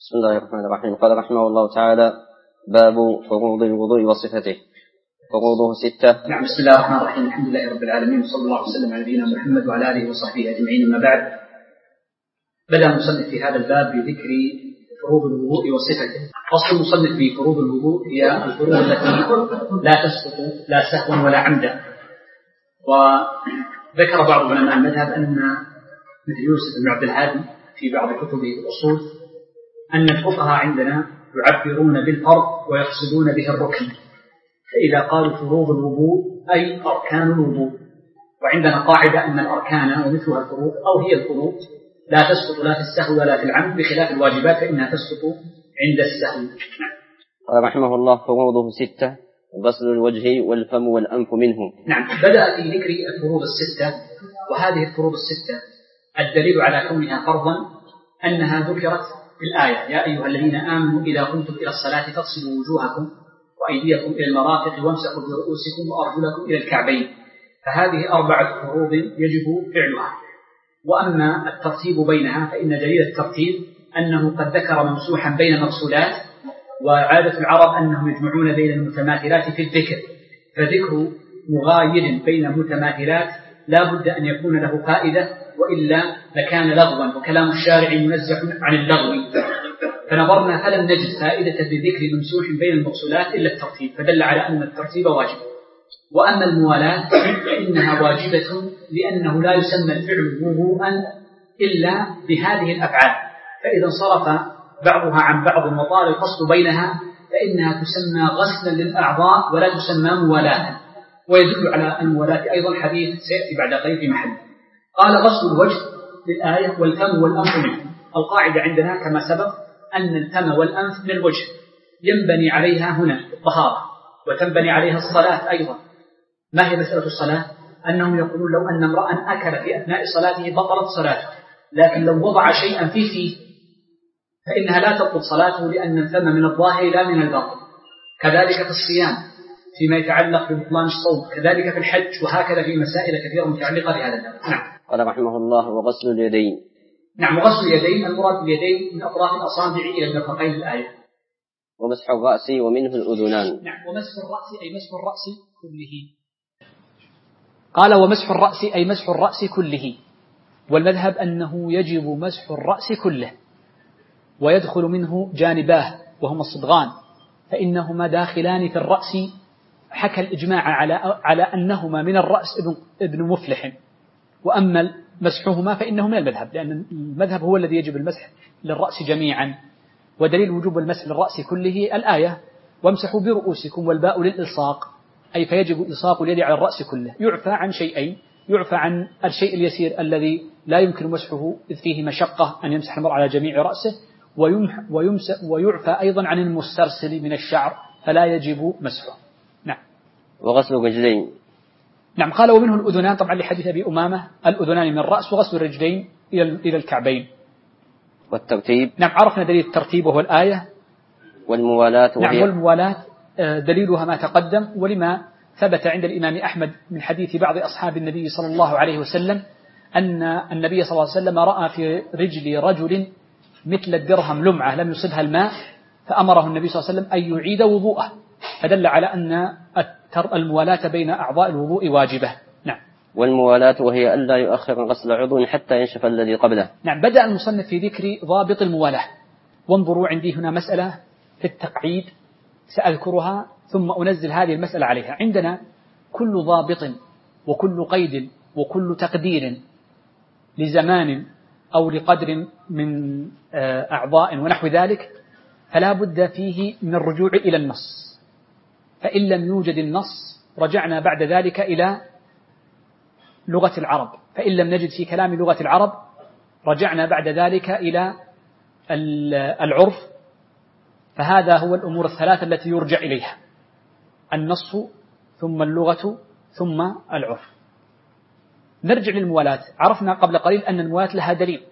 بسم الله الرحمن الرحيم. قال رحمه الله تعالى: باب فروض الوضوء وصفته. فروضه 6. نعم. بسم الله الرحمن الرحيم. الحمد لله رب العالمين، وصلى الله وسلم على نبينا محمد وعلى آله وصحبه أجمعين. أما بعد، بدأ المصنف في هذا الباب بذكر فروض الوضوء وصفته. أصل المصنف في فروض الوضوء هي الفروض التي لا تسقط لا سهوا ولا عمدا. وذكر بعض علماء المذهب أن مثل يوسف بن عبد الهادي في بعض كتبه الأصول أن الفقهاء عندنا يعبرون بالفرض ويقصدون به الركن، فإذا قالوا فروض الوضوء أي أركان الوضوء. وعندنا قاعدة أن الأركان ومثلها الفروض أو هي الفروض لا تسقط لا في السهو ولا في العمد، بخلاف الواجبات فإنها تسقط عند السهو. قال رحمه الله: فروضه 6: غسل الوجه والفم والأنف منه. نعم. بدأ في ذكر الفروض 6، وهذه الفروض 6 الدليل على كونها فرضا أنها ذكرت في الآية: يا أيها الذين آمنوا إذا قمتم إلى الصلاة فاغسلوا وجوهكم وأيديكم إلى المرافق وامسحوا برؤوسكم وأرجلكم إلى الكعبين. فهذه 4 فروض يجب فعلها. وأما الترتيب بينها فإن دليل الترتيب أنه قد ذكر ممسوحا بين المغسولات، وعادة العرب أنهم يجمعون بين المتماثلات في الذكر، فذكر مغاير بين المتماثلات لا بد أن يكون له فائدة، وإلا لكان لغوا، وكلام الشارع منزه عن اللغو. فنظرنا فلم نجد فائدة بذكر ممسوح بين المغسولات إلا الترتيب، فدل على أن الترتيب واجب. وأما الموالاة فإنها واجبة، لأنه لا يسمى الفعل وضوءا إلا بهذه الأفعال، فإذا انصرف بعضها عن بعض وطال الفصل بينها فإنها تسمى غسلا للأعضاء ولا تسمى موالاة. ويدل على الموالاة أيضا حديث سيأتي بعد قليل في محل. قال: غسل الوجه للآية والفم والأنف منه. القاعدة عندنا كما سبق أن الفم والأنف من الوجه ينبني عليها هنا الطهارة، وتنبني عليها الصلاة أيضا. ما هي مسألة الصلاة؟ أنهم يقولون لو أن امرأ أكل في أثناء صلاته بطلت صلاته، لكن لو وضع شيئا في فيه فإنها لا تبطل صلاته، لأن الفم من الظاهر لا من الباطن. كذلك في الصيام فيما يتعلق ببطلان الصوم، كذلك في الحج، وهكذا في مسائل كثيرة متعلقة بهذا الباب. نعم. قال رحمه الله: وغسل اليدين. نعم. وغسل اليدين المراد باليدين من أطراف الأصابع إلى المرفقين الآية. ومسح الرأس ومنه الأذنان. نعم. ومسح الرأس أي مسح الرأس كله. قال: ومسح الرأس أي مسح الرأس كله. والمذهب أنه يجب مسح الرأس كله، ويدخل منه جانباه وهما الصدغان، فإنهما داخلان في الرأس. حكى الإجماع على أنهما من الرأس ابن مفلح. وأما مسحهما فإنه من المذهب، لأن المذهب هو الذي يجب المسح للرأس جميعا. ودليل وجوب المسح للرأس كله الآية: وامسحوا برؤوسكم، والباء للإلصاق، أي فيجب إلصاق اليد على الرأس كله. يعفى عن شيئين: يعفى عن الشيء اليسير الذي لا يمكن مسحه إذ فيه مشقة أن يمسح المرء على جميع رأسه، ويعفى أيضا عن المسترسل من الشعر فلا يجب مسحه. نعم. وغسل الرجلين. نعم. قال: ومنه الأذنان، طبعا لحديث أبي أمامة الأذنان من الرأس، وغسل الرجلين إلى الكعبين. والترتيب. نعم. عرفنا دليل الترتيب وهو الآية. والموالاة وهي. نعم. والموالاة دليلها ما تقدم، ولما ثبت عند الإمام أحمد من حديث بعض أصحاب النبي صلى الله عليه وسلم أن النبي صلى الله عليه وسلم رأى في رجل رجل مثل الدرهم لمعة لم يصبها الماء، فأمره النبي صلى الله عليه وسلم أن يعيد وضوءه، فدل على أن الموالاة بين أعضاء الوضوء واجبة. نعم. والموالاة وهي ألا يؤخر غسل عضو حتى ينشف الذي قبله. نعم. بدأ المصنف في ذكر ضابط الموالاة. وانظروا عندي هنا مسألة في التقعيد سأذكرها ثم أنزل هذه المسألة عليها. عندنا كل ضابط وكل قيد وكل تقدير لزمان أو لقدر من أعضاء ونحو ذلك فلا بد فيه من الرجوع إلى النص. فإن لم يوجد النص رجعنا بعد ذلك إلى لغة العرب، فإن لم نجد في كلام لغة العرب رجعنا بعد ذلك إلى العرف. فهذا هو الأمور الثلاثة التي يرجع إليها: النص ثم اللغة ثم العرف. نرجع للموالاة. عرفنا قبل قليل أن الموالاة لها دليل،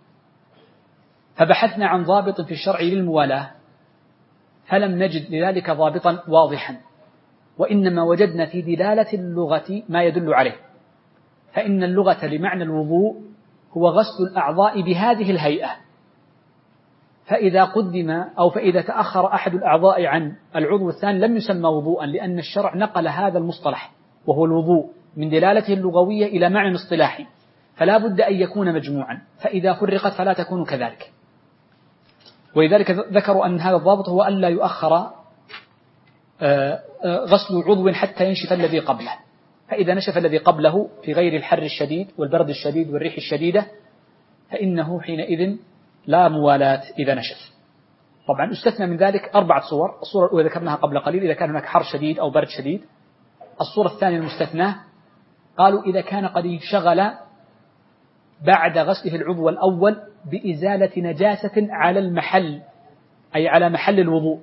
فبحثنا عن ضابط في الشرع للموالاة فلم نجد لذلك ضابطا واضحا، وإنما وجدنا في دلالة اللغة ما يدل عليه. فإن اللغة لمعنى الوضوء هو غسل الأعضاء بهذه الهيئة، فإذا قدم أو فإذا تأخر أحد الأعضاء عن العضو الثاني لم يسمى وضوءا، لأن الشرع نقل هذا المصطلح وهو الوضوء من دلالته اللغوية إلى معنى اصطلاحي، فلا بد أن يكون مجموعا، فإذا فرقت فلا تكون كذلك. ولذلك ذكروا أن هذا الضابط هو ألا يؤخر غسل عضو حتى ينشف الذي قبله، فإذا نشف الذي قبله في غير الحر الشديد والبرد الشديد والريح الشديدة فإنه حينئذ لا موالاة إذا نشف. طبعا استثنى من ذلك 4 صور. الصورة الأولى ذكرناها قبل قليل إذا كان هناك حر شديد أو برد شديد. الصورة الثانية المستثناة قالوا إذا كان قد انشغل بعد غسله العضو الأول بإزالة نجاسة على المحل، أي على محل الوضوء.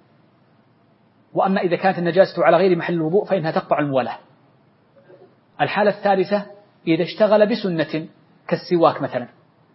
وأما إذا كانت النجاسة على غير محل الوضوء فإنها تقطع الموالاة. الحالة الثالثة إذا اشتغل بسنة كالسواك مثلا.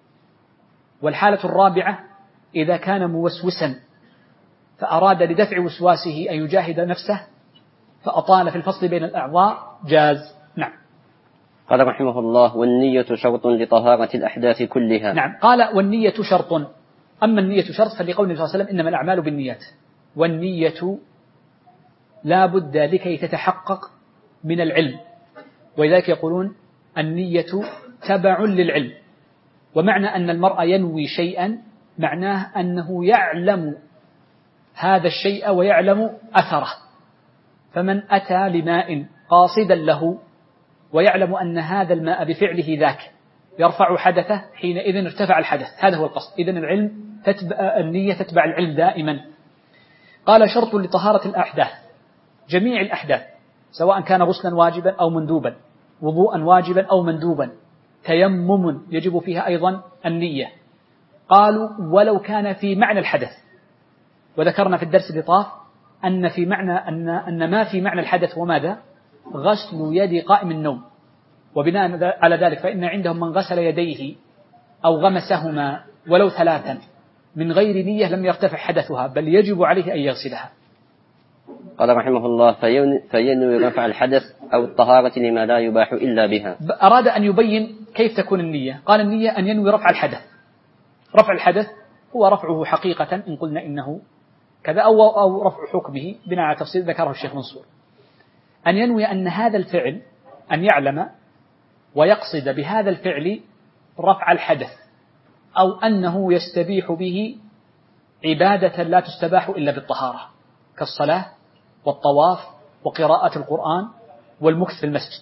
والحالة الرابعة إذا كان موسوسا فأراد لدفع وسواسه أن يجاهد نفسه فأطال في الفصل بين الأعضاء جاز. نعم. قال رحمه الله: والنية شرط لطهارة الأحداث كلها. نعم، قال والنية شرط. أما النية شرط فلقول النبي صلى الله عليه وسلم إنما الأعمال بالنيات، والنية لا بد لكي تتحقق من العلم، ولذلك يقولون النية تبع للعلم. ومعنى أن المرء ينوي شيئا معناه أنه يعلم هذا الشيء ويعلم أثره. فمن أتى لماء قاصدا له ويعلم أن هذا الماء بفعله ذاك يرفع حدثه حينئذ ارتفع الحدث، هذا هو القصد. إذن النية تتبع العلم دائما. قال شرط لطهارة الأحداث، جميع الأحداث سواء كان غسلا واجبا أو مندوبا، وضوءا واجبا أو مندوبا، تيمم يجب فيها أيضا النية. قالوا ولو كان في معنى الحدث، وذكرنا في الدرس اللي طاف أن في معنى أن ما في معنى الحدث وماذا؟ غسل يد قائم النوم. وبناء على ذلك فإن عندهم من غسل يديه أو غمسهما ولو 3 من غير نية لم يرتفع حدثها، بل يجب عليه أن يغسلها. قال رحمه الله: فينوي رفع الحدث أو الطهارة لما لا يباح إلا بها. أراد أن يبين كيف تكون النية. قال النية أن ينوي رفع الحدث. رفع الحدث هو رفعه حقيقة إن قلنا إنه كذا، أو رفع حكمه بناء على تفصيل ذكره الشيخ منصور. أن ينوي أن هذا الفعل، أن يعلم ويقصد بهذا الفعل رفع الحدث، أو أنه يستبيح به عبادة لا تستباح إلا بالطهارة كالصلاة والطواف وقراءة القرآن والمكث في المسجد.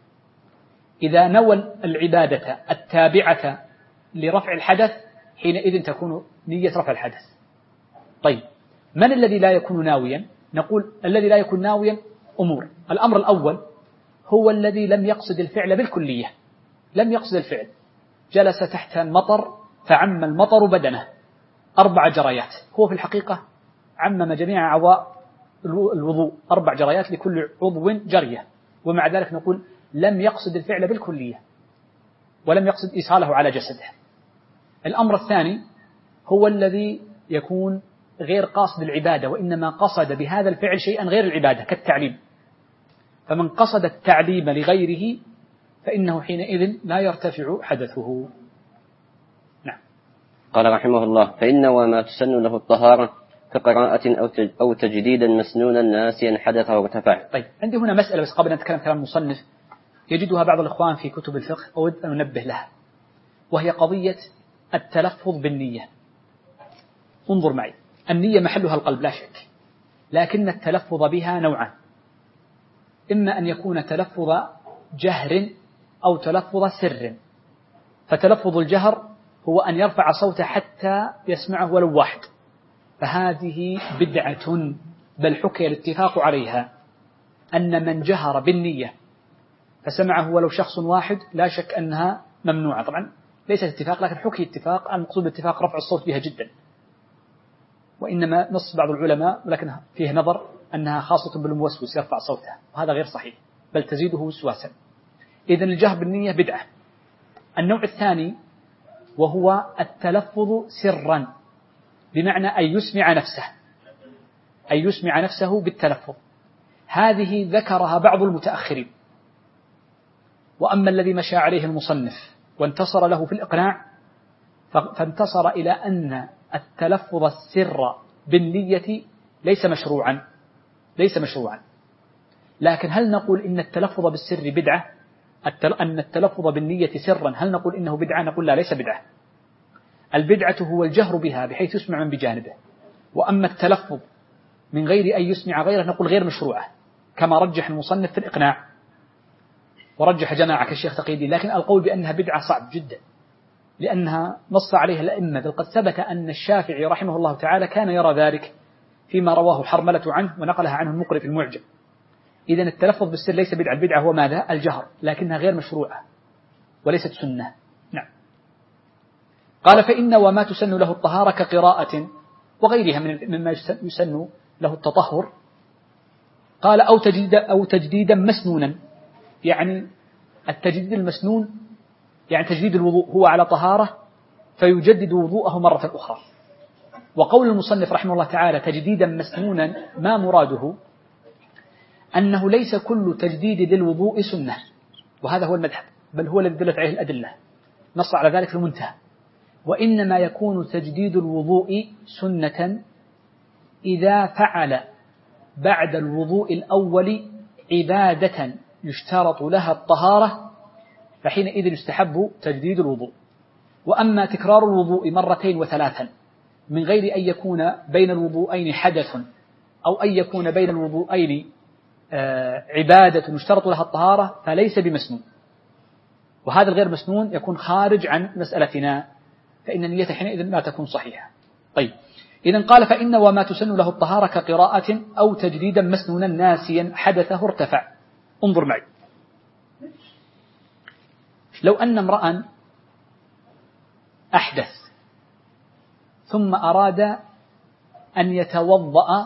إذا نوى العبادة التابعة لرفع الحدث حينئذ تكون نية رفع الحدث. طيب، من الذي لا يكون ناويا؟ نقول الذي لا يكون ناويا أمور. الأمر الأول هو الذي لم يقصد الفعل بالكلية، لم يقصد الفعل، جلس تحت المطر فعم المطر بدنه 4 جريات، هو في الحقيقة عمم جميع أعضاء الوضوء 4 جريات لكل عضو جرية، ومع ذلك نقول لم يقصد الفعل بالكلية ولم يقصد إيصاله على جسده. الأمر الثاني هو الذي يكون غير قاصد العبادة وإنما قصد بهذا الفعل شيئا غير العبادة كالتعليم، فمن قصد التعليم لغيره فإنه حينئذ لا يرتفع حدثه. نعم. قال رحمه الله: فإن وما تسن له الطهارة كقراءة أو تجديدا مسنونا ناسيا حدثه وارتفع. طيب، عندي هنا مسألة بس قبل أن نتكلم كلام المصنف يجدها بعض الإخوان في كتب الفقه أود أن ننبه لها، وهي قضية التلفظ بالنية. انظر معي، النية محلها القلب لا شك، لكن التلفظ بها نوعان: إما أن يكون تلفظ جهر أو تلفظ سر. فتلفظ الجهر هو أن يرفع صوته حتى يسمعه ولو واحد، فهذه بدعة، بل حكي الاتفاق عليها أن من جهر بالنية فسمعه ولو شخص واحد لا شك أنها ممنوعة. طبعا ليس اتفاق، لكن حكي اتفاق، المقصود بالاتفاق رفع الصوت بها جدا، وإنما نص بعض العلماء ولكن فيه نظر أنها خاصة بالموسوس يرفع صوته، وهذا غير صحيح بل تزيده وسواسا. إذن الجهر بالنية بدعة. النوع الثاني وهو التلفظ سرا، بمعنى أن يسمع نفسه بالتلفظ. هذه ذكرها بعض المتأخرين، وأما الذي مشى عليه المصنف وانتصر له في الإقناع فانتصر إلى أن التلفظ السر بالنية ليس مشروعا. لكن هل نقول إن التلفظ بالسر بدعة؟ أن التلفظ بالنية سرا هل نقول إنه بدعة؟ نقول لا، ليس بدعة. البدعة هو الجهر بها بحيث يسمع من بجانبه. وأما التلفظ من غير أن يسمع غيره نقول غير مشروعة، كما رجح المصنف في الإقناع ورجح جماعة كالشيخ تقي الدين. لكن القول بأنها بدعة صعب جدا، لأنها نص عليها الأئمة، بل قد ثبت أن الشافعي رحمه الله تعالى كان يرى ذلك فيما رواه حرملة عنه ونقلها عنه المقرئ في المعجم. إذن التلفظ بالسر ليس بدعة، البدعة هو ماذا؟ الجهر، لكنها غير مشروعة وليست سنة. نعم. قال فإن وما تسن له الطهارة كقراءة وغيرها مما يسن له التطهر. قال أو تجديدا مسنونا، يعني التجديد المسنون يعني تجديد الوضوء، هو على طهارة فيجدد وضوءه مرة أخرى. وقول المصنف رحمه الله تعالى تجديدا مسنونا ما مراده؟ أنه ليس كل تجديد للوضوء سنة، وهذا هو المذهب، بل هو الذي دلت عليه الأدلة، نص على ذلك في المنتهى. وإنما يكون تجديد الوضوء سنة إذا فعل بعد الوضوء الأول عبادة يشترط لها الطهارة، فحينئذ يستحب تجديد الوضوء. وأما تكرار الوضوء مرتين وثلاثا من غير أن يكون بين الوضوءين حدث أو أن يكون بين الوضوءين عبادة يشترط لها الطهارة فليس بمسنون، وهذا الغير مسنون يكون خارج عن مسألتنا، فإن النية حينئذ لا تكون صحيحة. طيب، إذن قال فإن وما تسن له الطهارة كقراءة أو تجديدا مسنونا ناسيا حدثه ارتفع. انظر معي، لو أن امرأ أحدث ثم أراد أن يتوضأ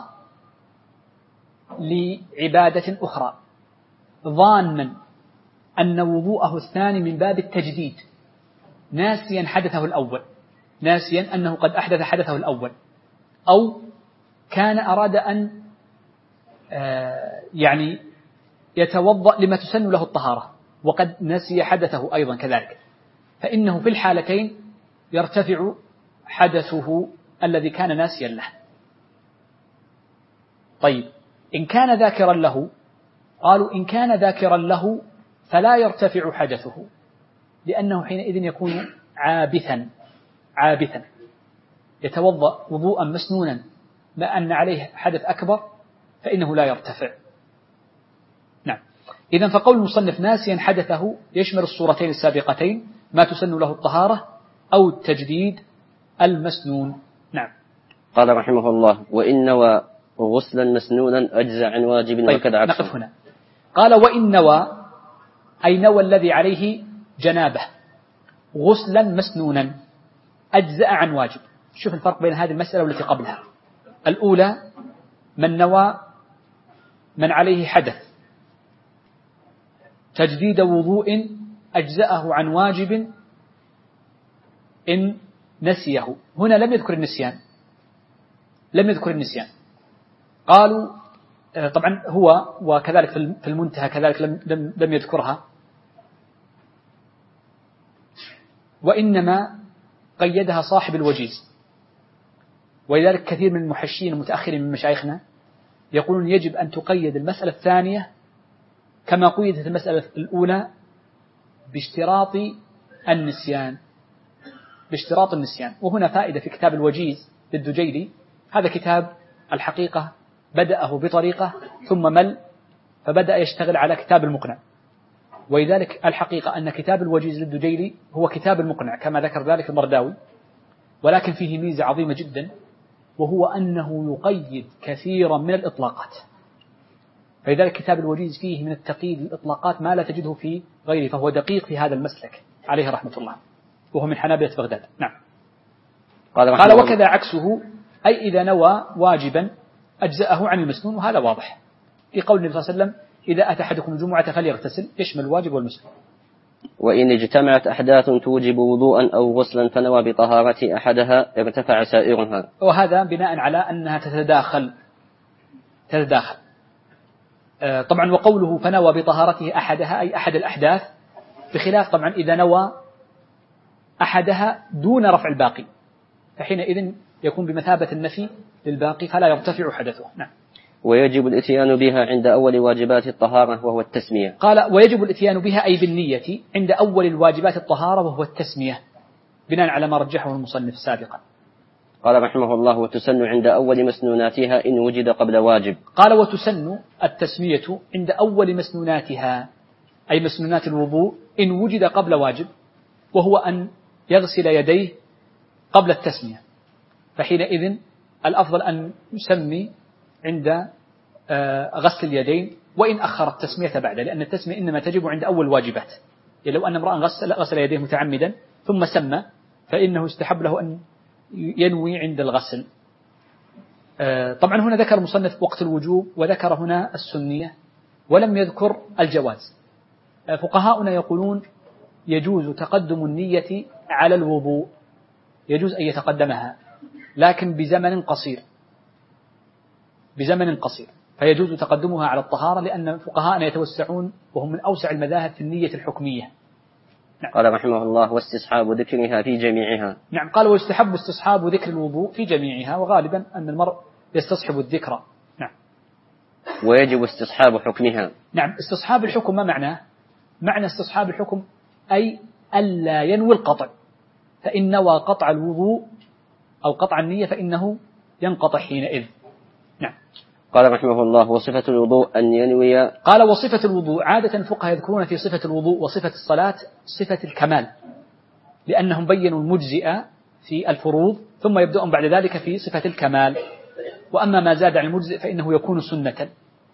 لعبادة أخرى ظانا أن وضوءه الثاني من باب التجديد، ناسيا حدثه الأول، ناسيا أنه قد أحدث حدثه الأول، أو كان أراد أن يعني يتوضأ لما تسن له الطهارة وقد نسي حدثه أيضا كذلك، فإنه في الحالتين يرتفع حدثه الذي كان ناسيا له. طيب، إن كان ذاكرا له، قالوا إن كان ذاكرا له فلا يرتفع حدثه، لأنه حينئذ يكون عابثا يتوضأ وضوءا مسنونا ما أن عليه حدث أكبر فإنه لا يرتفع. نعم. إذن فقول المصنف ناسيا حدثه يشمل الصورتين السابقتين، ما تسن له الطهارة أو التجديد المسنون. نعم. قال رحمه الله وإن نوى غسلا مسنونا أجزى عن واجب. طيب، وكذا عكسه. نقف هنا. قال وإن نوى أي نوى الذي عليه جنابه غسلا مسنونا أجزأ عن واجب. شوف الفرق بين هذه المسألة والتي قبلها. الأولى من نوى من عليه حدث تجديد وضوء أجزأه عن واجب إن نسيه. هنا لم يذكر النسيان، قالوا طبعا هو وكذلك في المنتهى كذلك لم يذكرها، وإنما قيدها صاحب الوجيز. ولذلك كثير من المحشين المتأخرين من مشايخنا يقولون يجب أن تقيد المسألة الثانية كما قيدت المسألة الأولى باشتراط النسيان. وهنا فائدة في كتاب الوجيز للدجيلي، هذا كتاب الحقيقة بدأه بطريقة ثم مل فبدأ يشتغل على كتاب المقنع، ولذلك الحقيقة أن كتاب الوجيز للدجيلي هو كتاب المقنع كما ذكر ذلك المرداوي، ولكن فيه ميزة عظيمة جدا، وهو أنه يقيد كثيرا من الإطلاقات. فلذلك كتاب الوجيز فيه من التقييد الإطلاقات ما لا تجده في غيره، فهو دقيق في هذا المسلك عليه رحمة الله، وهو من حنابلة بغداد. نعم. قال وكذا عكسه، أي إذا نوى واجبا أجزأه عن المسنون، وهذا واضح في قول النبي صلى الله عليه وسلم إذا أتى أحدكم الجمعة فليغتسل، يشمل الواجب والمسنون. وإن اجتمعت أحداث توجب وضوءا أو غسلا فنوى بطهارة أحدها ارتفع سائرها. وهذا بناء على أنها تتداخل. طبعا وقوله فنوى بطهارته أحدها أي أحد الأحداث، بخلاف طبعا إذا نوى أحدها دون رفع الباقي، فحينئذ يكون بمثابة النفي للباقي فلا يرتفع حدثه. نعم. ويجب الإتيان بها عند أول واجبات الطهارة وهو التسمية. قال ويجب الإتيان بها أي بالنية عند أول الواجبات الطهارة وهو التسمية، بناء على ما رجحه المصنف سابقا. قال رحمه الله وتسن عند أول مسنوناتها إن وجد قبل واجب. قال وتسن التسمية عند أول مسنوناتها أي مسنونات الوضوء إن وجد قبل واجب، وهو أن يغسل يديه قبل التسمية، فحينئذ الأفضل أن يسمي عند غسل اليدين وإن أخر التسمية بعد، لأن التسمية إنما تجب عند أول واجبات. يعني لو أن امرأ غسل يديه متعمدا ثم سمى فإنه يستحب له أن ينوي عند الغسل. طبعا هنا ذكر المصنف وقت الوجوب وذكر هنا السنية ولم يذكر الجواز. فقهاؤنا يقولون يجوز تقدم النية على الوضوء، يجوز أن يتقدمها لكن بزمن قصير، فيجوز تقدمها على الطهارة، لأن فقهاءنا يتوسعون وهم من أوسع المذاهب في النية الحكمية. نعم. قال رحمه الله واستصحاب ذكرها في جميعها. نعم. قال ويستحب استصحاب ذكر الوضوء في جميعها، وغالبا أن المرء يستصحب الذكر. نعم. ويجب استصحاب حكمها. نعم. استصحاب الحكم ما معناه؟ معنى استصحاب الحكم أي ألا ينوي القطع، فإن نوى قطع الوضوء أو قطع النية فإنه ينقطع حينئذ. نعم. قال رحمه الله وصفة الوضوء أن ينوي. قال وصفة الوضوء عادة الفقهاء يذكرون في صفة الوضوء وصفة الصلاة صفة الكمال، لأنهم بينوا المجزئة في الفروض ثم يبدأون بعد ذلك في صفة الكمال، وأما ما زاد عن المجزئ فإنه يكون سنة.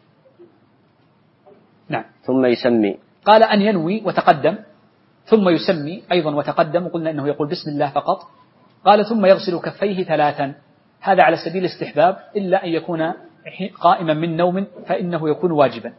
نعم. ثم يسمي. قال أن ينوي وتقدم، ثم يسمي أيضا وتقدم، وقلنا أنه يقول بسم الله فقط. قال ثم يغسل كفيه 3، هذا على سبيل الاستحباب إلا أن يكون قائما من نوم فإنه يكون واجبا.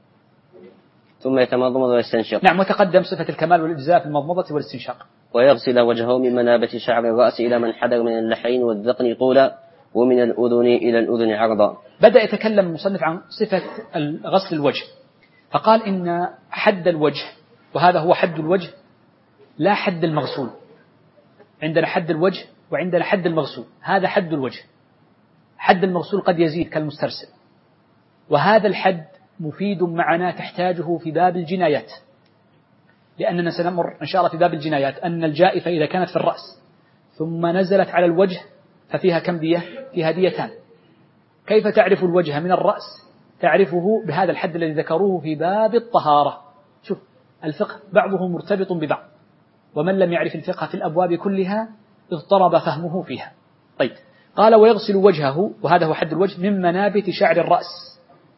ثم يتمضمض ويستنشق. نعم. وتقدم صفة الكمال والإجزاء في المضمضة والاستنشاق. ويغسل وجهه من منابت شعر الرأس إلى من حدر من اللحين والذقن طولا ومن الأذن إلى الأذن عرضا. بدأ يتكلم المصنف عن صفة غسل الوجه، فقال إن حد الوجه، وهذا هو حد الوجه لا حد المغسول، عندنا حد الوجه وعندنا حد المغسول، هذا حد الوجه. حد المغسول قد يزيد كالمسترسل، وهذا الحد مفيد معنا تحتاجه في باب الجنايات، لأننا سنمر إن شاء الله في باب الجنايات أن الجائفة إذا كانت في الرأس ثم نزلت على الوجه ففيها كم دية؟ فيها ديتان. كيف تعرف الوجه من الرأس؟ تعرفه بهذا الحد الذي ذكروه في باب الطهارة. شوف الفقه بعضه مرتبط ببعض، ومن لم يعرف الفقه في الأبواب كلها اضطرب فهمه فيها. طيب. قال ويغسل وجهه، وهذا هو حد الوجه، من منابت شعر الرأس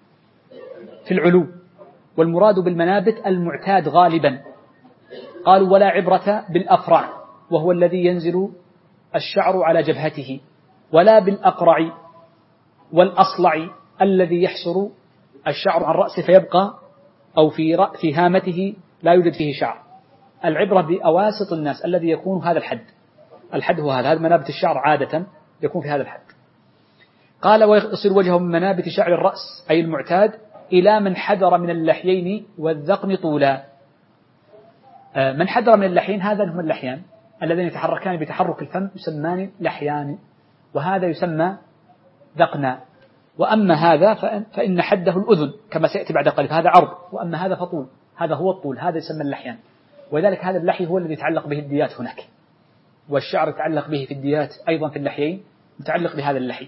في العلو، والمراد بالمنابت المعتاد غالبا. قالوا ولا عبرة بالأفرع وهو الذي ينزل الشعر على جبهته، ولا بالأقرع والأصلع الذي يحسر الشعر عن رأسه فيبقى أو في هامته لا يوجد فيه شعر. العبرة بأواسط الناس الذي يكون هذا الحد هو هذا منابت الشعر عادة يكون في هذا الحد. قال ويغسل وجهه من منابت شعر الرأس أي المعتاد إلى من حدر من اللحيين والذقن طولا. من حدر من اللحيين هذا هم اللحيان الذين يتحركان بتحرك الفم يسمان لحيان، وهذا يسمى ذقنا. وأما هذا فإن حده الأذن كما سيأتي بعد قليل، هذا عرض، وأما هذا فطول، هذا هو الطول، هذا يسمى اللحيان. ولذلك هذا اللحي هو الذي يتعلق به الديات هناك، والشعر يتعلق به في الديات أيضا في اللحيين متعلق بهذا اللحي.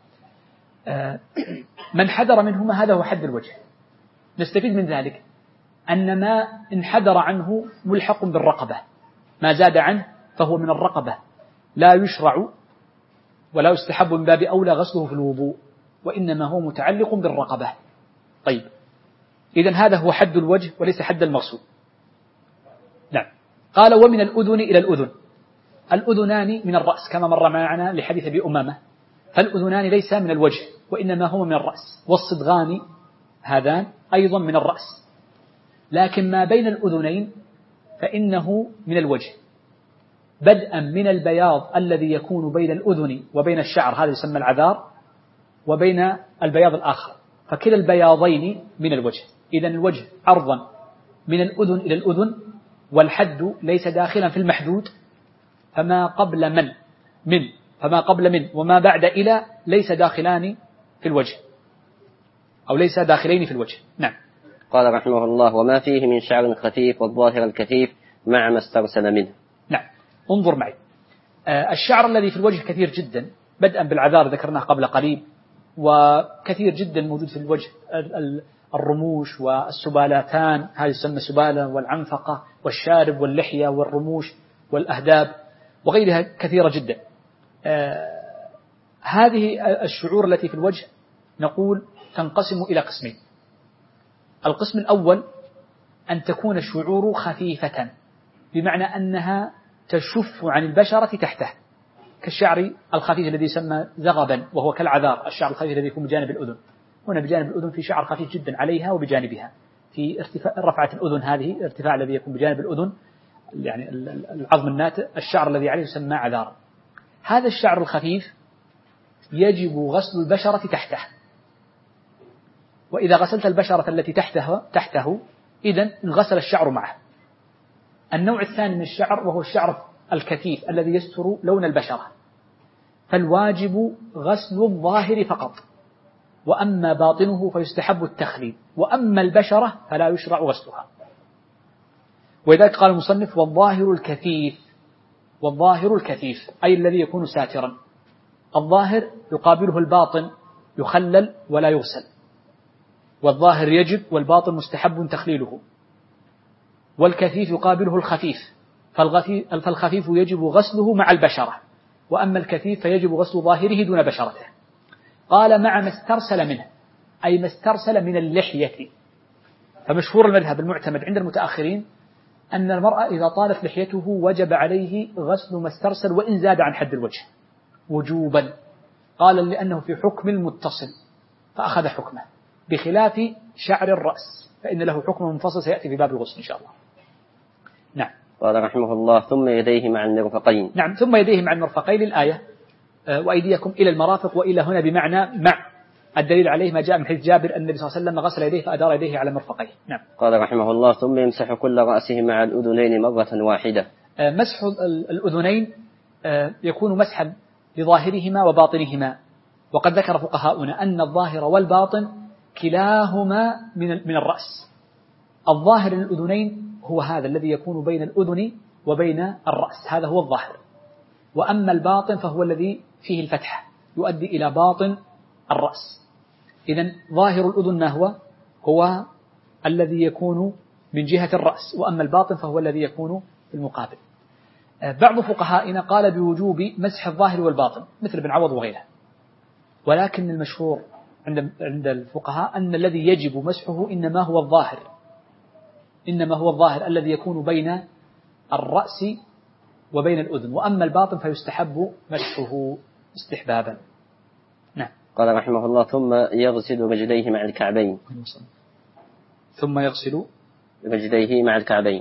من حدر منهما هذا هو حد الوجه. نستفيد من ذلك أن ما انحدر عنه ملحق بالرقبة، ما زاد عنه فهو من الرقبة، لا يشرع ولا يستحب من باب أولى غسله في الوضوء، وإنما هو متعلق بالرقبة. طيب. إذن هذا هو حد الوجه وليس حد المغسول. نعم. قال ومن الأذن إلى الأذن. الأذنان من الرأس كما مر معنا لحديث أبي أمامة، فالأذنان ليس من الوجه وإنما هو من الرأس، والصدغان هذان أيضا من الرأس، لكن ما بين الأذنين فإنه من الوجه، بدءا من البياض الذي يكون بين الأذن وبين الشعر، هذا يسمى العذار، وبين البياض الآخر، فكلا البياضين من الوجه. إذن الوجه عرضا من الأذن إلى الأذن، والحد ليس داخلا في المحدود فما قبل فما قبل من وما بعد إلى ليس داخلان في الوجه، أو ليس داخلين في الوجه. نعم. قال رحمه الله: وما فيه من شعر خفيف والظاهر الكثيف مع ما استرسل منه. نعم. انظر معي، الشعر الذي في الوجه كثير جدا، بدءا بالعذار ذكرناه قبل قليل، وكثير جدا موجود في الوجه، الرموش والسبالتان، هذه تسمى سبالة، والعنفقة والشارب واللحية والرموش والأهداب وغيرها كثيرة جدا. هذه الشعور التي في الوجه نقول تنقسم إلى قسمين. القسم الأول أن تكون الشعور خفيفة، بمعنى أنها تشف عن البشرة تحته، كالشعر الخفيف الذي يسمى زغبا، وهو كالعذار، الشعر الخفيف الذي يكون بجانب الأذن. هنا بجانب الأذن في شعر خفيف جدا عليها وبجانبها، في ارتفاع رفعة الأذن، هذه الارتفاع الذي يكون بجانب الأذن، يعني العظم الناتئ، الشعر الذي عليه يسمى عذار. هذا الشعر الخفيف يجب غسل البشرة تحته، وإذا غسلت البشرة التي تحته إذن انغسل الشعر معه. النوع الثاني من الشعر وهو الشعر الكثيف الذي يستر لون البشرة، فالواجب غسل الظاهر فقط، وأما باطنه فيستحب التخليل، وأما البشرة فلا يشرع غسلها. ولذلك قال المصنف: والظاهر الكثيف أي الذي يكون ساترا. الظاهر يقابله الباطن يخلل ولا يغسل، والظاهر يجب والباطن مستحب تخليله. والكثيف يقابله الخفيف، فالخفيف يجب غسله مع البشرة، وأما الكثيف فيجب غسل ظاهره دون بشرته. قال: مع ما استرسل منه، أي ما استرسل من اللحية. فمشهور المذهب المعتمد عند المتأخرين أن المرأة إذا طالت لحيته وجب عليه غسل ما استرسل وإن زاد عن حد الوجه وجوبا. قال: لأنه في حكم المتصل فأخذ حكمه، بخلاف شعر الرأس فإن له حكم منفصل سيأتي في باب الغسل إن شاء الله. نعم. قال رحمه الله: ثم يديه مع المرفقين. نعم، ثم يديه مع المرفقين الآية: وأيديكم إلى المرافق، وإلى هنا بمعنى مع، الدليل عليه ما جاء من حديث جابر أن النبي صلى الله عليه وسلم غسل يديه فأدار يديه على مرفقيه. نعم. قال رحمه الله: ثم يمسح كل رأسه مع الأذنين مرة واحدة. مسح الأذنين يكون مسحا لظاهرهما وباطنهما، وقد ذكر فقهاؤنا أن الظاهر والباطن كلاهما من الرأس. الظاهر للأذنين هو هذا الذي يكون بين الأذن وبين الرأس، هذا هو الظاهر. وأما الباطن فهو الذي فيه الفتحة يؤدي إلى باطن الرأس. إذن ظاهر الأذن ما هو الذي يكون من جهة الرأس، وأما الباطن فهو الذي يكون في المقابل. بعض فقهائنا قال بوجوب مسح الظاهر والباطن مثل ابن عوض وغيره، ولكن المشهور عند الفقهاء أن الذي يجب مسحه إنما هو الظاهر الذي يكون بين الرأس وبين الأذن، وأما الباطن فيستحب مسحه استحبابا. نعم. قال رحمه الله: ثم يغسل رجليه مع الكعبين. ثم يغسل رجليه مع الكعبين.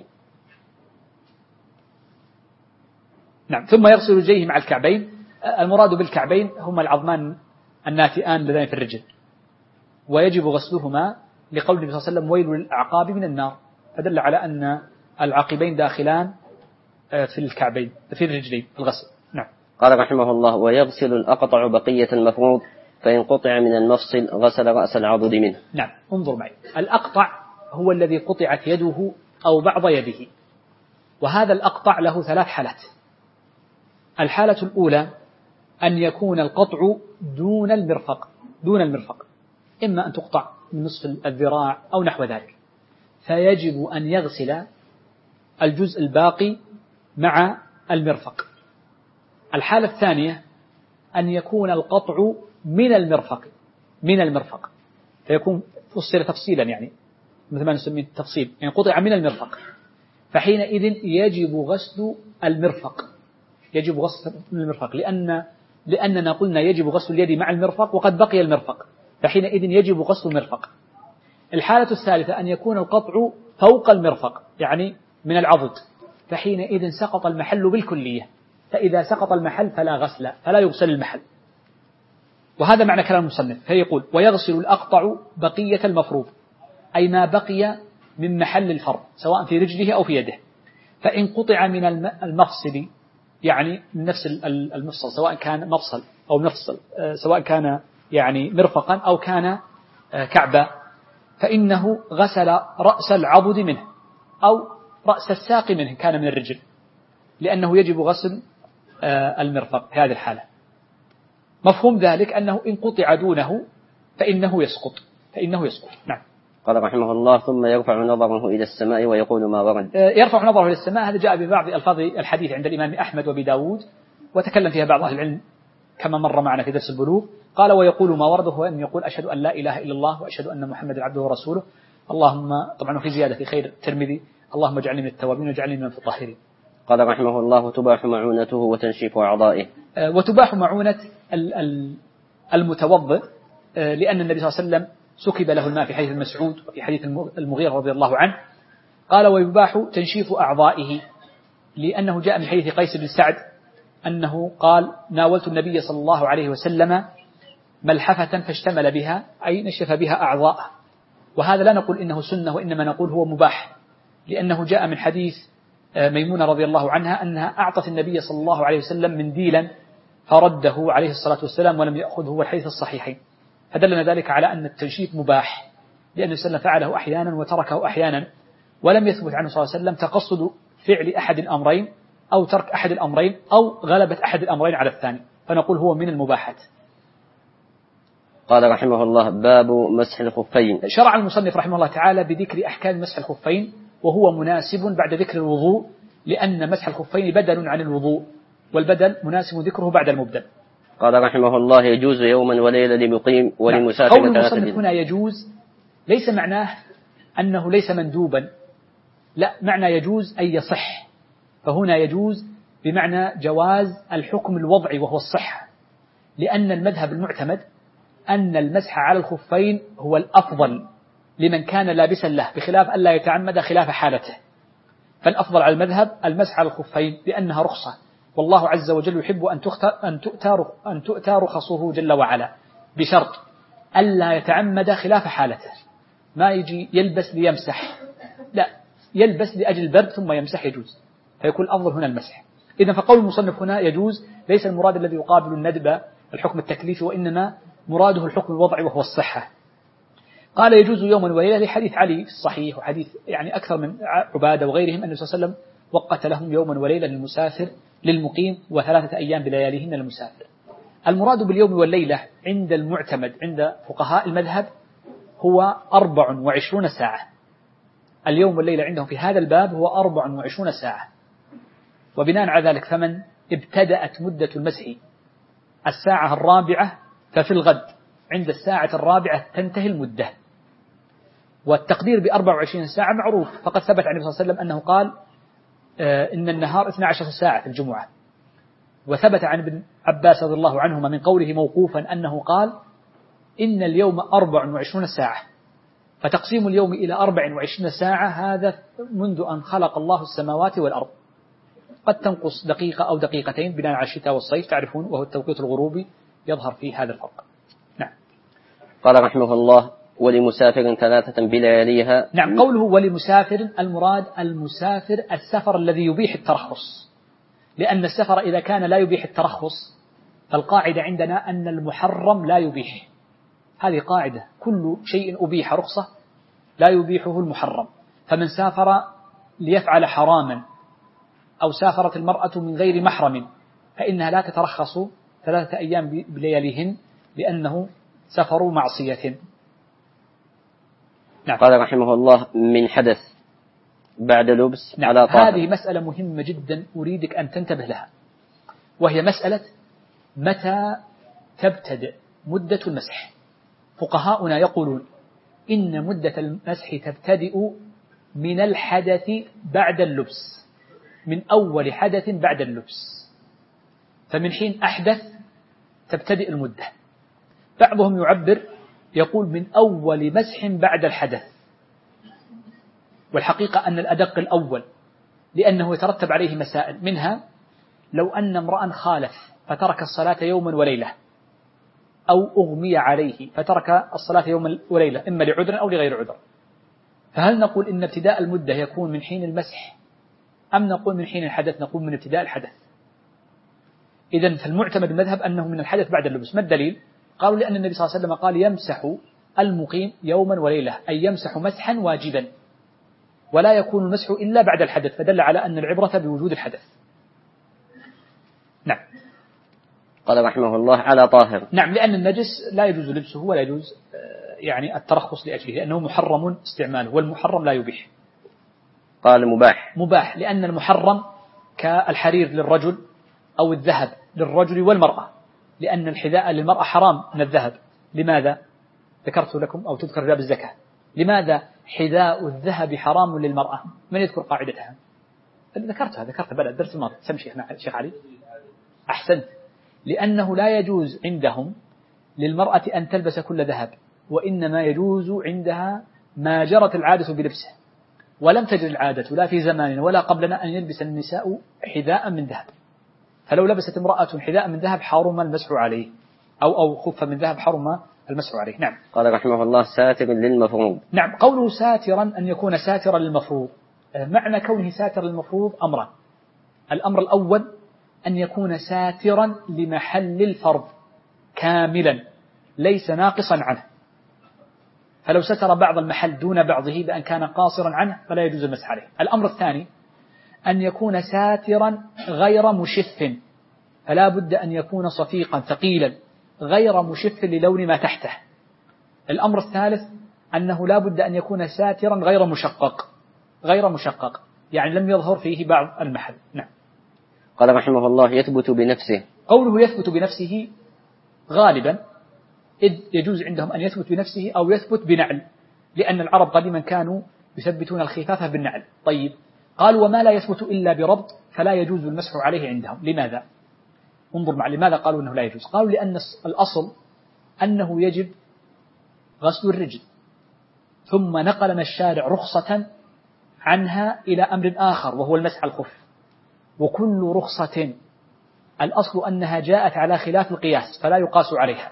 نعم. ثم يغسل رجليه مع الكعبين. المراد بالكعبين هما العظمان الناتئان اللذان في الرجل، ويجب غسلهما لقول النبي صلى الله عليه وسلم: ويل للأعقاب من النار، فدل على أن العاقبين داخلان في الكعبين في الرجلين الغسل. نعم. قال رحمه الله: ويغسل الأقطع بقية المفروض، فإن قطع من المفصل غسل رأس العضد منه. نعم. انظر معي، الأقطع هو الذي قطعت يده أو بعض يده، وهذا الأقطع له 3 حالات. الحالة الأولى أن يكون القطع دون المرفق، إما أن تقطع من نصف الذراع أو نحو ذلك، فيجب أن يغسل الجزء الباقي مع المرفق. الحالة الثانية أن يكون القطع من المرفق فيكون فصل تفصيلا، يعني مثل ما نسميه التفصيل، يعني قطع من المرفق، فحينئذ يجب غسل المرفق، لأننا قلنا يجب غسل اليد مع المرفق وقد بقي المرفق، فحينئذ يجب غسل المرفق. الحالة الثالثة أن يكون القطع فوق المرفق، يعني من العضد، فحينئذ سقط المحل بالكلية، فإذا سقط المحل فلا غسل، فلا يغسل المحل. وهذا معنى كلام المصنف، فيقول: ويغسل الأقطع بقية المفروض، أي ما بقي من محل الفرض سواء في رجله أو في يده. فإن قطع من المفصل يعني من نفس المفصل، سواء كان مفصل أو مفصل، سواء كان يعني مرفقا أو كان كعبا، فإنه غسل رأس العضد منه أو رأس الساق منه كان من الرجل، لأنه يجب غسل المرفق في هذه الحالة. مفهوم ذلك أنه إن قطع دونه فإنه يسقط. نعم. قال رحمه الله: ثم يرفع نظره إلى السماء ويقول ما ورد. يرفع نظره إلى السماء، هذا جاء ببعض ألفاظ الحديث عند الإمام أحمد وأبي داود، وتكلم فيها بعض أهل العلم كما مر معنا في درس البلوغ. قال: ويقول ما ورد، هو أن يقول: أشهد أن لا إله إلا الله وأشهد أن محمد عبده ورسوله، اللهم، طبعا في زيادة في خير الترمذي: اللهم اجعلني من التوابين واجعلني من المتطهرين. قال رحمه الله: تباح معونته وتنشيف أعضائه. وتباح معونة المتوضئ، لأن النبي صلى الله عليه وسلم سكب له الماء في حديث المسعود وفي حديث المغيرة رضي الله عنه. قال: ويباح تنشيف أعضائه، لأنه جاء من حديث قيس بن سعد أنه قال: ناولت النبي صلى الله عليه وسلم ملحفة فاشتمل بها، أي نشف بها أعضاءه. وهذا لا نقول إنه سنة، وإنما نقول هو مباح، لأنه جاء من حديث ميمونة رضي الله عنها أنها أعطت النبي صلى الله عليه وسلم منديلا فرده عليه الصلاة والسلام ولم يأخذه، هو الحديث الصحيحين. فدلنا ذلك على أن التنشيف مباح، لأن النبي صلى الله عليه وسلم فعله أحيانا وتركه أحيانا، ولم يثبت عنه صلى الله عليه وسلم تقصد فعل أحد الأمرين أو ترك أحد الأمرين أو غلبة أحد الأمرين على الثاني، فنقول هو من المباحات. قال رحمه الله: باب مسح الخفين. شرع المصنف رحمه الله تعالى بذكر أحكام مسح الخفين، وهو مناسب بعد ذكر الوضوء، لأن مسح الخفين بدل عن الوضوء، والبدل مناسب ذكره بعد المبدل. قال رحمه الله: يجوز يوما وليلة لمقيم ولمسافر. قول المصنف هنا يجوز ليس معناه أنه ليس مندوبا، لا، معنى يجوز أي يصح، فهنا يجوز بمعنى جواز الحكم الوضعي وهو الصحة، لأن المذهب المعتمد أن المسح على الخفين هو الأفضل لمن كان لابسا له، بخلاف أن لا يتعمد خلاف حالته. فالأفضل على المذهب المسح على الخفين لأنها رخصة، والله عز وجل يحب أن تؤتى رخصه جل وعلا، بشرط ألا يتعمد خلاف حالته، ما يجي يلبس ليمسح، لا، يلبس لأجل البرد ثم يمسح، يجوز، فيكون الأفضل هنا المسح. إذن فقول المصنف هنا يجوز ليس المراد الذي يقابل الندب الحكم التكليفي، وإنما مراده الحكم الوضعي وهو الصحة. قال: يجوز يوما وليلة، لحديث علي في الصحيح، وحديث يعني أكثر من عبادة وغيرهم أن النبي صلى الله عليه وسلم وقت لهم يوما وليلة للمسافر للمقيم، و3 أيام بلياليهن للمسافر. المراد باليوم والليلة عند المعتمد عند فقهاء المذهب هو 24 ساعة. اليوم والليلة عندهم في هذا الباب هو 24 ساعة، وبناء على ذلك فمن ابتدأت مدة المسح الساعة 4 ففي الغد عند الساعة 4 تنتهي المدة. والتقدير ب24 ساعة معروف، فقد ثبت عن النبي صلى الله عليه وسلم أنه قال: إن النهار 12 ساعة في الجمعة. وثبت عن ابن عباس رضي الله عنهما من قوله موقوفا أنه قال: إن اليوم 24 ساعة. فتقسيم اليوم إلى 24 ساعة هذا منذ أن خلق الله السماوات والأرض، قد تنقص دقيقة أو دقيقتين بناء على الشتاء والصيف، تعرفون، وهو التوقيت الغروبي يظهر فيه هذا الفرق. نعم. قال رحمه الله: ولمسافر 3 بلياليها. نعم، قوله ولمسافر المراد المسافر السفر الذي يبيح الترخص، لأن السفر إذا كان لا يبيح الترخص فالقاعدة عندنا أن المحرم لا يبيح، هذه قاعدة، كل شيء أبيح رخصة لا يبيحه المحرم. فمن سافر ليفعل حراما أو سافرت المرأة من غير محرم فإنها لا تترخص 3 أيام بلياليهن، لأنه سفر معصية. نعم. قال رحمه الله: من حدث بعد لبس. نعم. على طاهر. هذه مسألة مهمة جدا أريدك أن تنتبه لها، وهي مسألة متى تبتدئ مدة المسح. فقهاؤنا يقولون إن مدة المسح تبتدئ من الحدث بعد اللبس، من أول حدث بعد اللبس، فمن حين أحدث تبتدئ المدة. بعضهم يعبر يقول من أول مسح بعد الحدث، والحقيقة أن الأدق الأول، لأنه يترتب عليه مسائل، منها لو أن امرأ خالف فترك الصلاة يوما وليلة، أو أغمي عليه فترك الصلاة يوما وليلة، إما لعذر أو لغير عذر، فهل نقول إن ابتداء المدة يكون من حين المسح، أم نقول من حين الحدث؟ نقول من ابتداء الحدث، إذن فالمعتمد المذهب أنه من الحدث بعد اللبس. ما الدليل؟ قالوا لأن النبي صلى الله عليه وسلم قال يمسح المقيم يوما وليلة، أي يمسح مسحا واجبا، ولا يكون المسح إلا بعد الحدث، فدل على أن العبرة بوجود الحدث. نعم. قال رحمه الله على طاهر. نعم، لأن النجس لا يجوز لبسه ولا يجوز يعني الترخص لأجله، لأنه محرم استعماله، والمحرم لا يبيح. قال مباح. مباح، لأن المحرم كالحرير للرجل أو الذهب للرجل والمرأة، لأن الحذاء للمرأة حرام من الذهب. لماذا؟ ذكرت لكم أو تذكر باب الزكاة. لماذا حذاء الذهب حرام للمرأة؟ من يذكر قاعدتها؟ ذكرتها بلا الدرس الماضي. سم شيخ علي. أحسنت. لأنه لا يجوز عندهم للمرأة أن تلبس كل ذهب، وإنما يجوز عندها ما جرت العادة بلبسه، ولم تجر العادة لا في زماننا ولا قبلنا أن يلبس النساء حذاء من ذهب، فلو لبست امرأة حذاء من ذهب حرم المسح عليه، أو خف من ذهب حرم المسح عليه. نعم. قال رحمه الله ساتر للمفروض. نعم، قوله ساترا أن يكون ساترا للمفروض، معنى كونه ساترا للمفروض أمران. الأمر الأول أن يكون ساترا لمحل الفرض كاملا ليس ناقصا عنه، فلو ستر بعض المحل دون بعضه بأن كان قاصرا عنه فلا يجوز المسح عليه. الأمر الثاني أن يكون ساترا غير مشف، فلا بد أن يكون صفيقا ثقيلا غير مشف للون ما تحته. الأمر الثالث أنه لا بد أن يكون ساترا غير مشقق، يعني لم يظهر فيه بعض المحل. نعم. قال رحمه الله يثبت بنفسه. قوله يثبت بنفسه غالبا إذ يجوز عندهم أن يثبت بنفسه أو يثبت بنعل، لأن العرب قديما كانوا يثبتون الخفافة بالنعل. طيب، قالوا وما لا يثبت إلا بربط فلا يجوز المسح عليه عندهم. لماذا؟ انظر مع لماذا قالوا أنه لا يجوز. قالوا لأن الأصل أنه يجب غسل الرجل، ثم نقلنا الشارع رخصة عنها إلى أمر آخر وهو المسح على الخف، وكل رخصة الأصل أنها جاءت على خلاف القياس فلا يقاس عليها.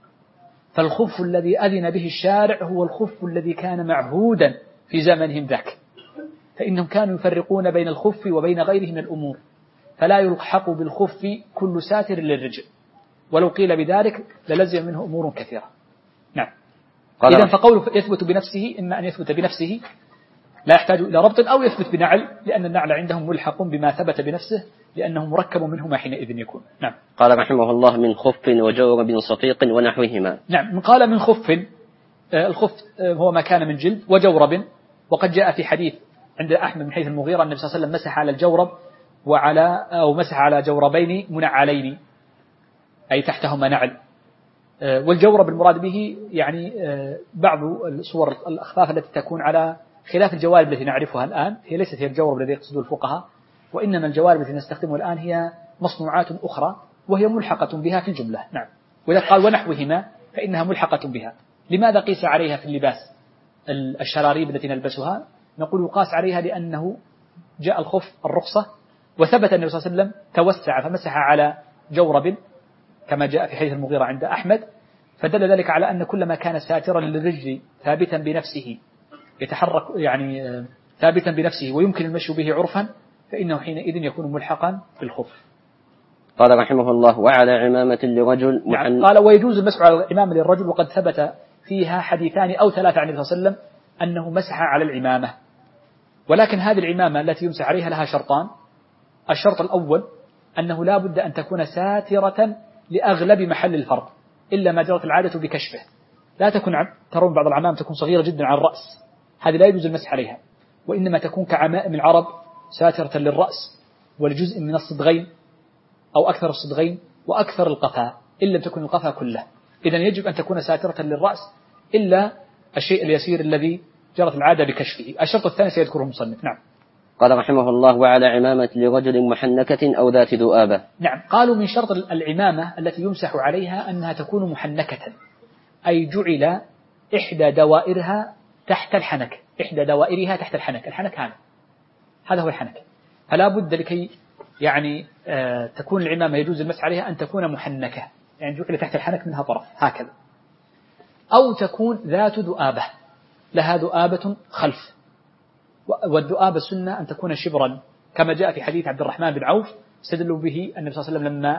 فالخف الذي أذن به الشارع هو الخف الذي كان معهودا في زمنهم ذاك، فإنهم كانوا يفرقون بين الخف وبين غيره من الأمور، فلا يلحق بالخف كل ساتر للرجل، ولو قيل بذلك للزم منه أمور كثيرة. نعم. إذن فقوله يثبت بنفسه إما أن يثبت بنفسه لا يحتاج إلى ربط، أو يثبت بنعل، لأن النعل عندهم ملحق بما ثبت بنفسه لأنه مركب منهما حينئذ يكون. نعم. قال رحمه الله من خف وجورب صفيق ونحوهما. نعم. قال من خف، الخف هو ما كان من جلد، وجورب، وقد جاء في حديث عند أحمد من حديث المغيرة النبي صلى الله عليه وسلم مسح على الجورب مسح على جوربين منعلين، أي تحتهما نعل. والجورب المراد به يعني بعض الصور الأخفاف التي تكون على خلاف الجوارب التي نعرفها الآن، هي ليست هي الجورب الذي يقصده الفقهاء، وإنما الجوارب التي نستخدمها الآن هي مصنوعات أخرى وهي ملحقة بها في الجملة. نعم. وإذا قال ونحوهما فإنها ملحقة بها. لماذا قيس عليها في اللباس الشراريب التي نلبسها؟ نقول يقاس عليها لأنه جاء الخف الرخصة، وثبت النبي صلى الله عليه وسلم توسع فمسح على جورب كما جاء في حديث المغيرة عند أحمد، فدل ذلك على أن كل ما كان ساترا للرجل ثابتا بنفسه يتحرك يعني ثابتا بنفسه ويمكن المشي به عرفا فإنه حينئذ يكون ملحقا بالخف. قال رحمه الله وعلى عمامة لرجل قال ويجوز المسح على العمامة للرجل، وقد ثبت فيها حديثان أو ثلاثة عن النبي صلى الله عليه وسلم أنه مسح على العمامة، ولكن هذه العمامة التي يمسح عليها لها شرطان. الشرط الأول أنه لا بد أن تكون ساترة لأغلب محل الفرض إلا ما جرت العادة بكشفه. لا تكون ترون بعض العمام تكون صغيرة جدا على الرأس، هذه لا يجوز المسح عليها، وإنما تكون كعمائم العرب ساترة للرأس ولجزء من الصدغين أو أكثر الصدغين وأكثر القفا إن لم تكن القفا كله. إذن يجب أن تكون ساترة للرأس إلا الشيء اليسير الذي جرت العادة بكشفه. الشرط الثاني سيذكره المصنف. نعم. قال رحمه الله وعلى عمامة لرجل محنكة أو ذات ذؤابة. نعم. قالوا من شرط العمامة التي يمسح عليها أنها تكون محنكة، أي جعل إحدى دوائرها تحت الحنك، إحدى دوائرها تحت الحنك. الحنك هذا هو الحنك، فلا بد لكي يعني تكون العمامة يجوز المسح عليها أن تكون محنكة، يعني جعل تحت الحنك منها طرف هكذا، أو تكون ذات ذؤابة لها ذؤابة خلف، والذؤابة سنة أن تكون شبرا كما جاء في حديث عبد الرحمن بن عوف استدلوا به النبي صلى الله عليه وسلم لما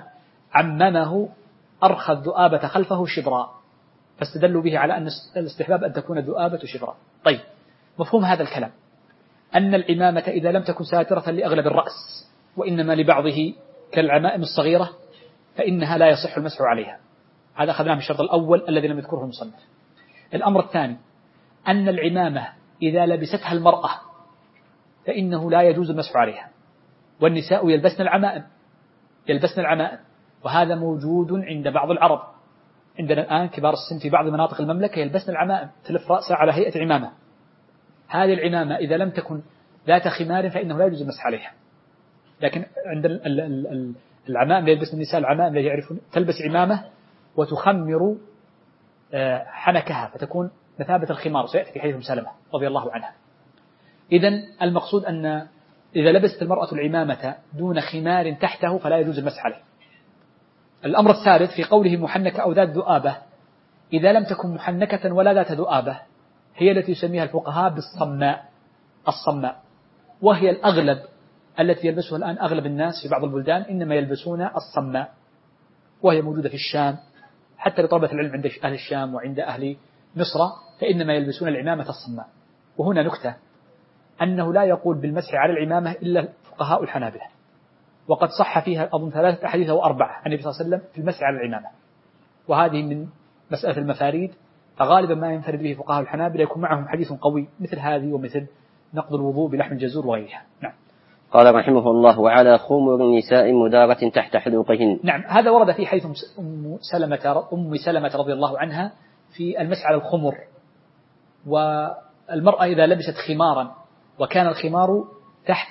عممه أرخى الذؤابة خلفه شبرا، فاستدلوا به على أن الاستحباب أن تكون الذؤابة شبرا. طيب، مفهوم هذا الكلام أن العمامة إذا لم تكن ساترة لأغلب الرأس وإنما لبعضه كالعمائم الصغيرة فإنها لا يصح المسح عليها. هذا أخذناه من الشرط الأول الذي لم يذكره المصنف. الأمر الثاني أن العمامة إذا لبستها المرأة فإنه لا يجوز المسح عليها، والنساء يلبسن العمائم، وهذا موجود عند بعض العرب. عندنا الآن كبار السن في بعض مناطق المملكة يلبسن العمائم، تلف رأسها على هيئة عمامة. هذه العمامة إذا لم تكن ذات خمار فإنه لا يجوز المسح عليها. لكن عند العمائم يلبس النساء العمائم التي يعرفون تلبس عمامة وتخمر حنكها فتكون مثابة الخمار، سيأتي في حديث أم سلمة رضي الله عنها. إذن المقصود أن إذا لبست المرأة العمامة دون خمار تحته فلا يجوز المسح عليه. الأمر الثالث في قوله محنكة أو ذات ذؤابة، إذا لم تكن محنكة ولا ذات ذؤابة هي التي يسميها الفقهاء الصماء، وهي الأغلب التي يلبسها الآن أغلب الناس في بعض البلدان، إنما يلبسون الصماء، وهي موجودة في الشام، حتى لطلبة العلم عند أهل الشام وعند أهل مصر فإنما يلبسون العمامة الصماء. وهنا نكتة أنه لا يقول بالمسح على العمامة إلا فقهاء الحنابلة، وقد صح فيها أظن 3 أحاديث أو 4 عن النبي صلى الله عليه وسلم في المسح على العمامة، وهذه من مسألة المفاريد، فغالبا ما ينفرد به فقهاء الحنابلة يكون معهم حديث قوي مثل هذه ومثل نقض الوضوء بلحم الجزور وغيرها. نعم. قال رحمه الله: وعلى خمر النساء مدارة تحت حلوقهن. نعم، هذا ورد في حديث أم سلمة رضي الله عنها في المسح على الخمر. والمرأة إذا لبست خمارا وكان الخمار تحت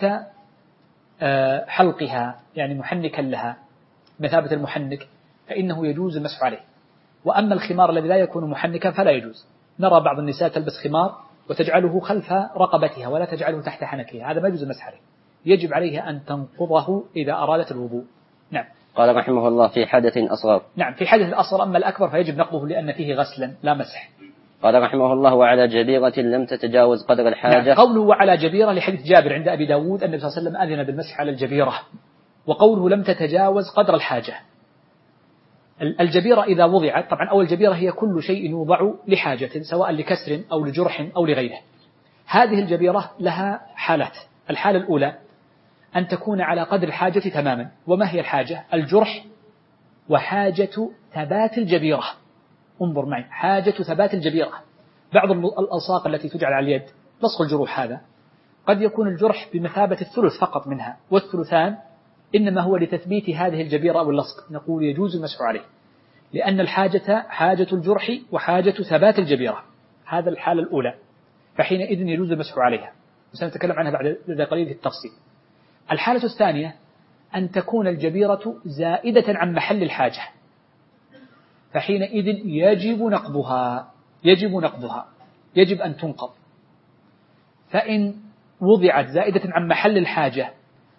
حلقها يعني محنكا لها مثابة المحنك فإنه يجوز المسح عليه. وأما الخمار الذي لا يكون محنكا فلا يجوز. نرى بعض النساء تلبس خمار وتجعله خلف رقبتها ولا تجعله تحت حنكها، هذا ما يجوز المسح عليه، يجب عليها أن تنقضه إذا أرادت الوضوء. نعم. قال رحمه الله: في حدث أصغر. نعم، في حدث الأصغر، أما الأكبر فيجب نقضه لأن فيه غسلا لا مسح. قال رحمه الله: وعلى جبيرة لم تتجاوز قدر الحاجة. نعم، قوله وعلى جبيرة لحديث جابر عند أبي داود النبي صلى الله عليه وسلم أذن بالمسح على الجبيرة، وقوله لم تتجاوز قدر الحاجة. الجبيرة إذا وضعت، طبعا أول الجبيرة هي كل شيء يوضع لحاجة سواء لكسر أو لجرح أو لغيره. هذه الجبيرة لها حالات. الحالة الأولى أن تكون على قدر الحاجة تماما. وما هي الحاجة؟ الجرح وحاجة ثبات الجبيرة. انظر معي، حاجة ثبات الجبيرة. بعض الألصاق التي تجعل على اليد لصق الجروح هذا قد يكون الجرح بمثابة الثلث فقط منها، والثلثان إنما هو لتثبيت هذه الجبيرة أو اللصق، نقول يجوز المسح عليه لأن الحاجة حاجة الجرح وحاجة ثبات الجبيرة. هذا الحالة الأولى، فحينئذ يجوز المسح عليها، وسنتكلم عنها بعد قليل في التفصيل. الحالة الثانية أن تكون الجبيرة زائدة عن محل الحاجة، فحينئذ يجب نقضها، يجب أن تنقض. فإن وضعت زائدة عن محل الحاجة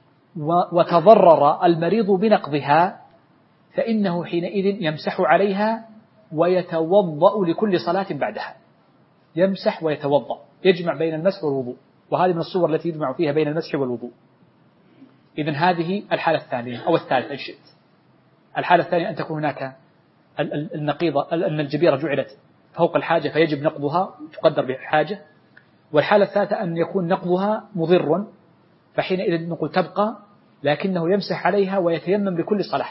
وتضرر المريض بنقضها فإنه حينئذ يمسح عليها ويتوضأ لكل صلاة بعدها. يمسح ويتوضأ، يجمع بين المسح والوضوء، وهذه من الصور التي يجمع فيها بين المسح والوضوء. إذن هذه الحالة الثانية أو الثالثة إن شئت. الحالة الثانية أن تكون هناك النقيضة، أن الجبيرة جعلت فوق الحاجة فيجب نقضها تقدر بالحاجة. والحالة الثالثة أن يكون نقضها مضر فحينئذ نقول تبقى لكنه يمسح عليها ويتيمم لكل صلاة.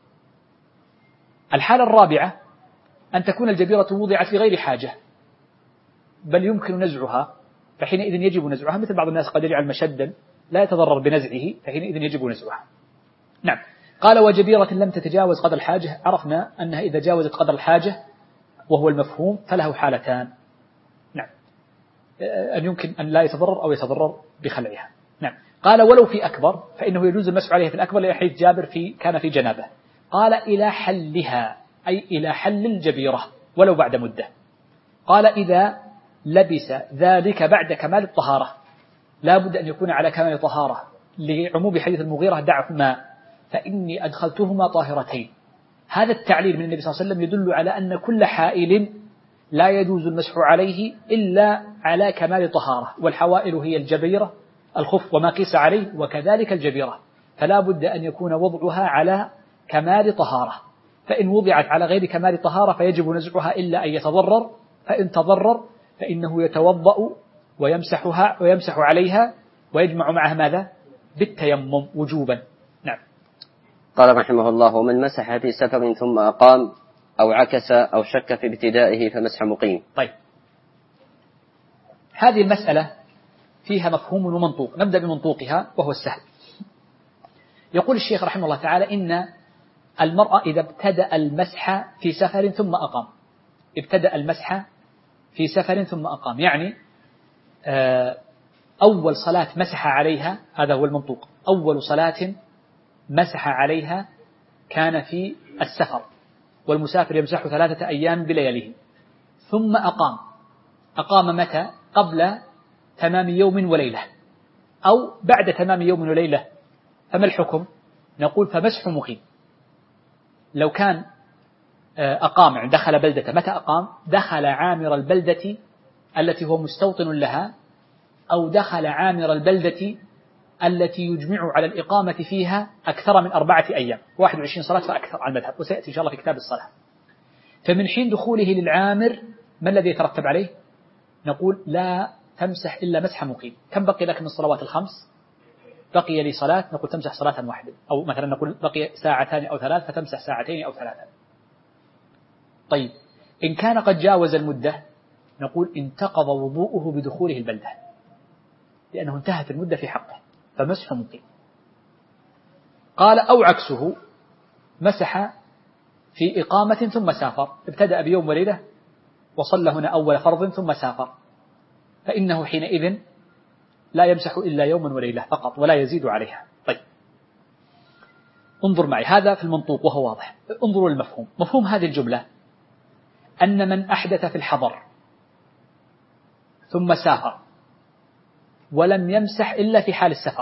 الحالة الرابعة أن تكون الجبيرة وضعت لغير حاجة بل يمكن نزعها فحينئذ يجب نزعها، مثل بعض الناس قد يجعل مشدا لا يتضرر بنزعه فحينئذ يجب نزعها. نعم. قال وجبيرة لم تتجاوز قدر الحاجة، عرفنا أنها إذا جاوزت قدر الحاجة وهو المفهوم فله حالتان. نعم، أن يمكن أن لا يتضرر أو يتضرر بخلعها. نعم. قال ولو في أكبر فإنه يجوز المسح عليها في الأكبر لحديث جابر كان في جنابه. قال إلى حلها أي إلى حل الجبيرة ولو بعد مدة. قال إذا لبس ذلك بعد كمال الطهارة، لا بد أن يكون على كمال الطهارة لعموم حديث المغيرة دعهما فإني أدخلتهما طاهرتين. هذا التعليل من النبي صلى الله عليه وسلم يدل على أن كل حائل لا يجوز المسح عليه إلا على كمال طهارة، والحوائل هي الجبيرة الخف وما قيس عليه وكذلك الجبيرة، فلا بد أن يكون وضعها على كمال طهارة، فإن وضعت على غير كمال طهارة فيجب نزعها إلا أن يتضرر، فإن تضرر فإنه يتوضأ ويمسح عليها ويجمع معها ماذا؟ بالتيمم وجوبا. نعم. قال رحمه الله: ومن مسح في سفر ثم أقام أو عكس أو شك في ابتدائه فمسح مقيم. طيب، هذه المسألة فيها مفهوم ومنطوق، نبدأ بمنطوقها وهو السهل. يقول الشيخ رحمه الله تعالى: إن المرأة إذا ابتدأ المسح في سفر ثم أقام، ابتدأ المسح في سفر ثم أقام، يعني أول صلاة مسح عليها، هذا هو المنطوق، أول صلاة مسح عليها كان في السفر، والمسافر يمسح 3 أيام بلياليه، ثم أقام متى؟ قبل تمام يوم وليلة أو بعد تمام يوم وليلة، فما الحكم؟ نقول فمسح مقيم. لو كان أقام، دخل بلدة، متى أقام؟ دخل عامر البلدة التي هو مستوطن لها، أو دخل عامر البلدة التي يجمع على الإقامة فيها أكثر من 4 أيام، 21 صلاة فأكثر على المذهب، وسيأتي إن شاء الله في كتاب الصلاة. فمن حين دخوله للعامر ما الذي يترتب عليه؟ نقول لا تمسح إلا مسح مقيم. كم بقي لك من الصلوات الخمس؟ بقي لي صلاة، نقول تمسح صلاة واحدة، أو مثلا نقول بقي 2 ساعة أو 3 فتمسح 2 أو 3. طيب، إن كان قد جاوز المدة نقول انتقض وضوءه بدخوله البلدة، لأنه انتهت المدة في حقه، فمسح مقيم. قال: أو عكسه، مسح في إقامة ثم سافر، ابتدأ بيوم وليلة وصلى هنا أول فرض ثم سافر، فإنه حينئذ لا يمسح إلا يوما وليلة فقط ولا يزيد عليها. طيب، انظر معي، هذا في المنطوق وهو واضح. انظروا للمفهوم. مفهوم هذه الجملة أن من أحدث في الحضر ثم سافر ولم يمسح إلا في حال السفر،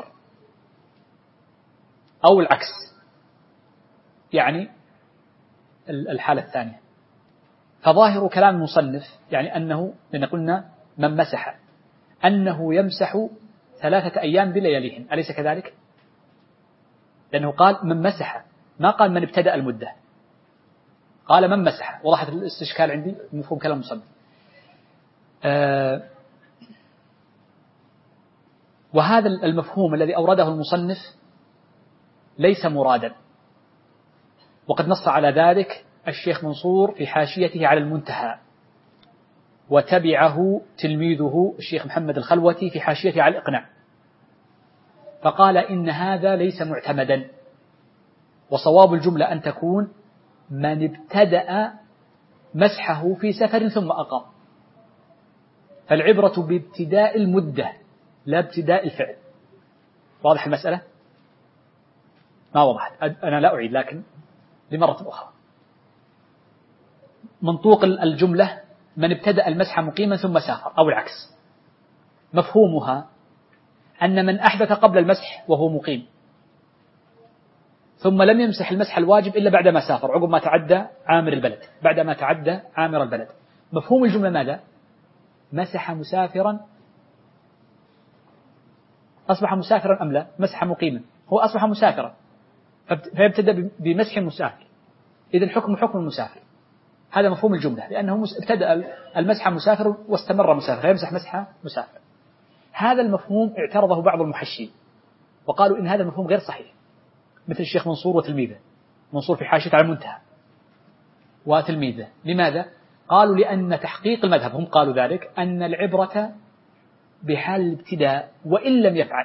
أو العكس، يعني الحالة الثانية، فظاهر كلام المصنف يعني أنه، لأن قلنا من مسح أنه يمسح 3 أيام بلياليهن، أليس كذلك؟ لأنه قال من مسح، ما قال من ابتدأ المدة، قال من مسح. وضحت الاستشكال عندي مفهوم كلام المصنف. وهذا المفهوم الذي أورده المصنف ليس مرادا، وقد نص على ذلك الشيخ منصور في حاشيته على المنتهى، وتبعه تلميذه الشيخ محمد الخلوتي في حاشيته على الإقناع، فقال إن هذا ليس معتمدا، وصواب الجملة أن تكون من ابتدأ مسحه في سفر ثم أقام، فالعبرة بابتداء المدة لا ابتداء الفعل. واضح المسألة؟ ما وضحت؟ أنا لا أعيد لكن لمرة أخرى. منطوق الجملة من ابتدأ المسح مقيما ثم سافر، أو العكس. مفهومها أن من أحدث قبل المسح وهو مقيم ثم لم يمسح المسح الواجب إلا بعدما سافر، عقب ما تعدى عامر البلد، بعدما تعدى عامر البلد. مفهوم الجملة ماذا؟ مسح مسافرا، أصبح مسافرا أم لا؟ مسح مقيما، هو أصبح مسافرا فيبتدأ بمسح المسافر، إذا الحكم حكم المسافر. هذا مفهوم الجملة، لأنه ابتدأ المسح مسافر واستمر مسافر فيمسح مسح مسافر. هذا المفهوم اعترضه بعض المحشين وقالوا إن هذا المفهوم غير صحيح، مثل الشيخ منصور وتلميذه، منصور في حاشية على المنتهى وتلميذه. لماذا؟ قالوا لأن تحقيق المذهب، هم قالوا ذلك، أن العبرة بحال الابتداء وإن لم يفعل،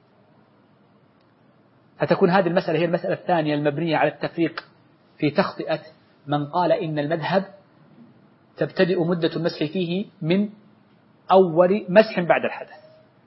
فتكون هذه المسألة هي المسألة الثانية المبنية على التفريق في تخطئة من قال إن المذهب تبتدئ مدة المسح فيه من أول مسح بعد الحدث،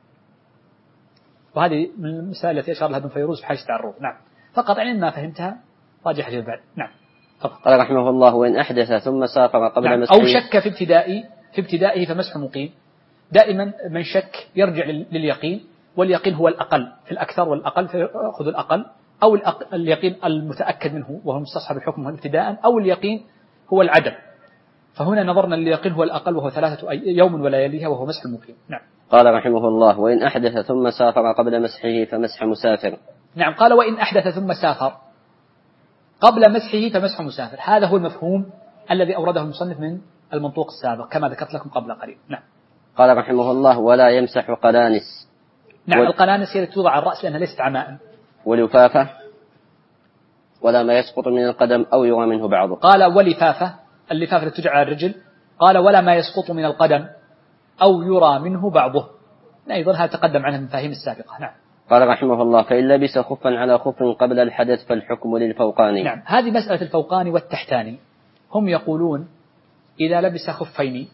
وهذه من المسائل التي أشار لها ابن فيروز في حاشية الروض. نعم، فقط يعني ما فهمتها راجع حديث بعد. نعم. قال رحمه الله: وإن أحدث ثم سافر قبل مسحه، أو شك في ابتدائه فمسح مقيم. دائما من شك يرجع لليقين، واليقين هو الأقل في الأكثر والأقل، فيأخذ الأقل، أو اليقين المتأكد منه وهو مستصحب الحكم ابتداء، أو اليقين هو العدم. فهنا نظرنا لليقين هو الأقل وهو 3 يوم ولياليها وهو مسح المقيم. نعم. قال رحمه الله: وإن أحدث ثم سافر قبل مسحه فمسح مسافر. نعم، قال وإن أحدث ثم سافر قبل مسحه فمسح مسافر. هذا هو المفهوم الذي أورده المصنف من المنطوق السابق كما ذكرت لكم قبل قليل. نعم. قال رحمه الله: ولا يمسح قلانس. نعم. القلانس هي التي توضع على الرأس لأنها ليست عماء. ولفافة، ولا ما يسقط من القدم أو يرى منه بعضه. قال ولفافة، اللفافة التي تجعل على الرجل. قال ولا ما يسقط من القدم أو يرى منه بعضه. أيضا هذا تقدم عنها المفاهيم السابقة. نعم. قال رحمه الله: فإن لبس خفا على خف قبل الحدث فالحكم للفوقاني. نعم. هذه مسألة الفوقاني والتحتاني. هم يقولون إذا لبس خفين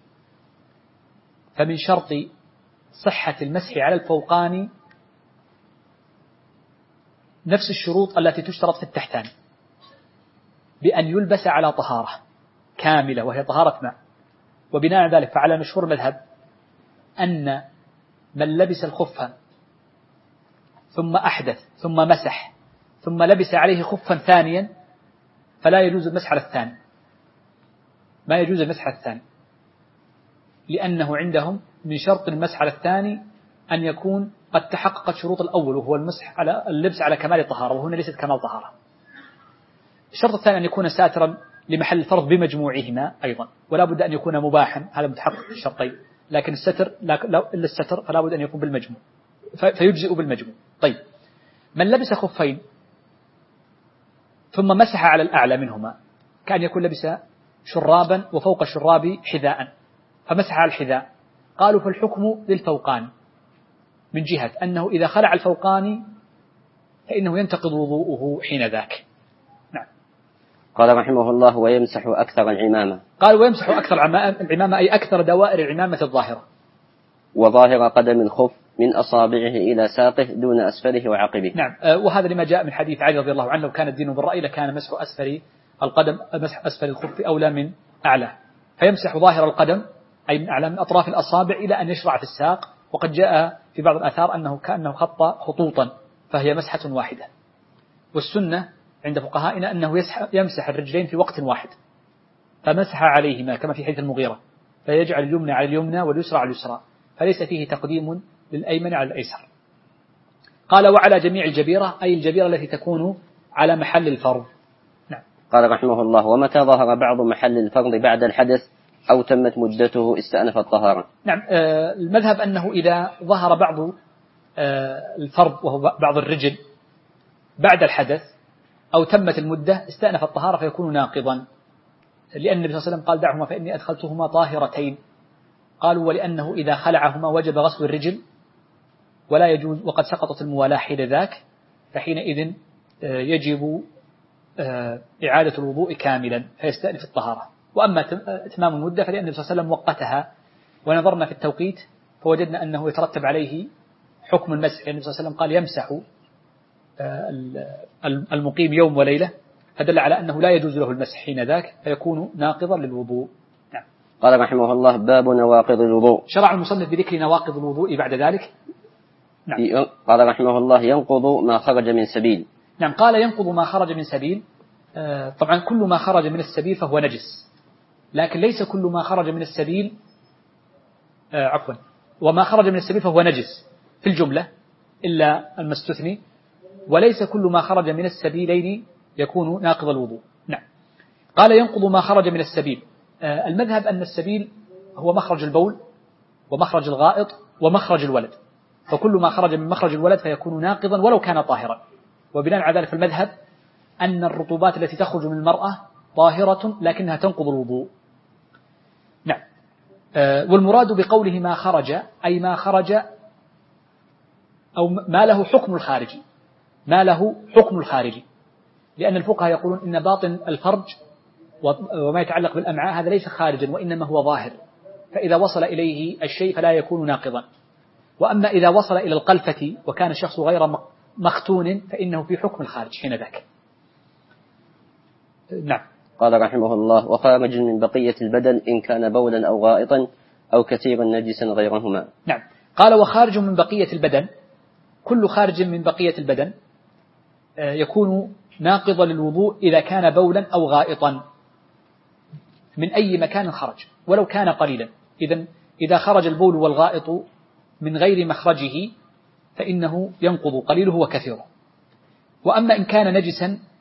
فمن شرط صحة المسح على الفوقاني نفس الشروط التي تشترط في التحتاني، بأن يلبس على طهارة كاملة وهي طهارة ماء. وبناء على ذلك فعلى مشهور المذهب أن من لبس الخف ثم أحدث ثم مسح ثم لبس عليه خفا ثانيا فلا يجوز المسح على الثاني، ما يجوز المسح على الثاني، لأنه عندهم من شرط المسح على الثاني أن يكون قد تحققت شروط الأول وهو المسح على اللبس على كمال الطهارة، وهنا ليست كمال طهارة. الشرط الثاني أن يكون ساترا لمحل الفرض بمجموعهما أيضا، ولا بد أن يكون مباحا، هذا متحقق في الشرطين، لكن الستر إلا الستر فلا بد أن يكون بالمجموع فيجزئ بالمجموع. طيب، من لبس خفين ثم مسح على الأعلى منهما كأن يكون لبس شرابا وفوق الشراب حذاء فمسح على الحذاء، قالوا فالحكم للفوقاني من جهة أنه إذا خلع الفوقاني فإنه ينتقض وضوءه حين ذاك. نعم. قال رحمه الله: ويمسح أكثر العمامة. قال ويمسح أكثر العمامة أي أكثر دوائر العمامة الظاهرة، وظاهر قدم الخف من أصابعه إلى ساقه دون أسفله وعقبه. نعم. وهذا لما جاء من حديث علي رضي الله عنه: كان الدين بالرأي لكان مسح أسفل القدم، مسح أسفل الخف أولى من أعلى. فيمسح ظاهر القدم أي من أعلى من أطراف الأصابع إلى أن يشرع في الساق. وقد جاء في بعض الآثار أنه كأنه خط خطوطا فهي مسحة واحدة. والسنة عند فقهائنا أنه يمسح الرجلين في وقت واحد، فمسح عليهما كما في حديث المغيرة، فيجعل اليمنى على اليمنى واليسرى على اليسرى، فليس فيه تقديم للأيمن على الأيسر. قال وعلى جميع الجبيرة أي الجبيرة التي تكون على محل الفرض. نعم. قال رحمه الله: ومتى ظهر بعض محل الفرض بعد الحدث أو تمت مدته استأنف الطهارة. نعم. المذهب أنه إذا ظهر بعض الفرض وهو بعض الرجل بعد الحدث أو تمت المدة استأنف الطهارة فيكون ناقضا، لأن النبي صلى الله عليه وسلم قال دعهما فإني أدخلتهما طاهرتين. قالوا ولأنه إذا خلعهما وجب غسل الرجل ولا يجوز وقد سقطت الموالاة حين ذاك، فحينئذ يجب إعادة الوضوء كاملا فيستأنف الطهارة. وأما إتمام المدة فلأن النبي صلى الله عليه وسلم وقتها، ونظرنا في التوقيت فوجدنا أنه يترتب عليه حكم المسح، لأن النبي صلى الله عليه وسلم قال يمسح المقيم يوم وليلة، فدل على أنه لا يجوز له المسح حين ذاك فيكون ناقضا للوضوء. نعم. قال رحمه الله: باب نواقض الوضوء. شرع المصنف بذكر نواقض الوضوء بعد ذلك. نعم. قال رحمه الله: ينقض ما خرج من سبيل. نعم. قال ينقض ما خرج من سبيل. طبعا كل ما خرج من السبيل فهو نجس، لكن ليس كل ما خرج من السبيل وما خرج من السبيل فهو نجس في الجملة إلا المستثني، وليس كل ما خرج من السبيلين يكون ناقض الوضوء. نعم. قال ينقض ما خرج من السبيل. المذهب أن السبيل هو مخرج البول ومخرج الغائط ومخرج الولد، فكل ما خرج من مخرج الولد فيكون ناقضا ولو كان طاهرا. وبناء على ذلك المذهب أن الرطوبات التي تخرج من المرأة طاهرة لكنها تنقض الوضوء. نعم. والمراد بقوله ما خرج أي ما خرج أو ما له حكم الخارجي، ما له حكم الخارجي، لأن الفقهاء يقولون إن باطن الفرج وما يتعلق بالأمعاء هذا ليس خارجا وإنما هو ظاهر، فإذا وصل إليه الشيء فلا يكون ناقضا. وأما إذا وصل إلى القلفة وكان الشخص غير مختون فإنه في حكم الخارج حين ذاك. نعم. قال رحمه الله: وخارج من بقية البدن إن كان بولا أو غائطا أو كثيرا نجسا غيرهما. نعم. قال وخارج من بقية البدن، كل خارج من بقية البدن يكون ناقضا للوضوء إذا كان بولا أو غائطا من أي مكان خرج ولو كان قليلا. إذا خرج البول والغائط من غير مخرجه فإنه ينقض قليله وكثيره. وأما إن كان نجسا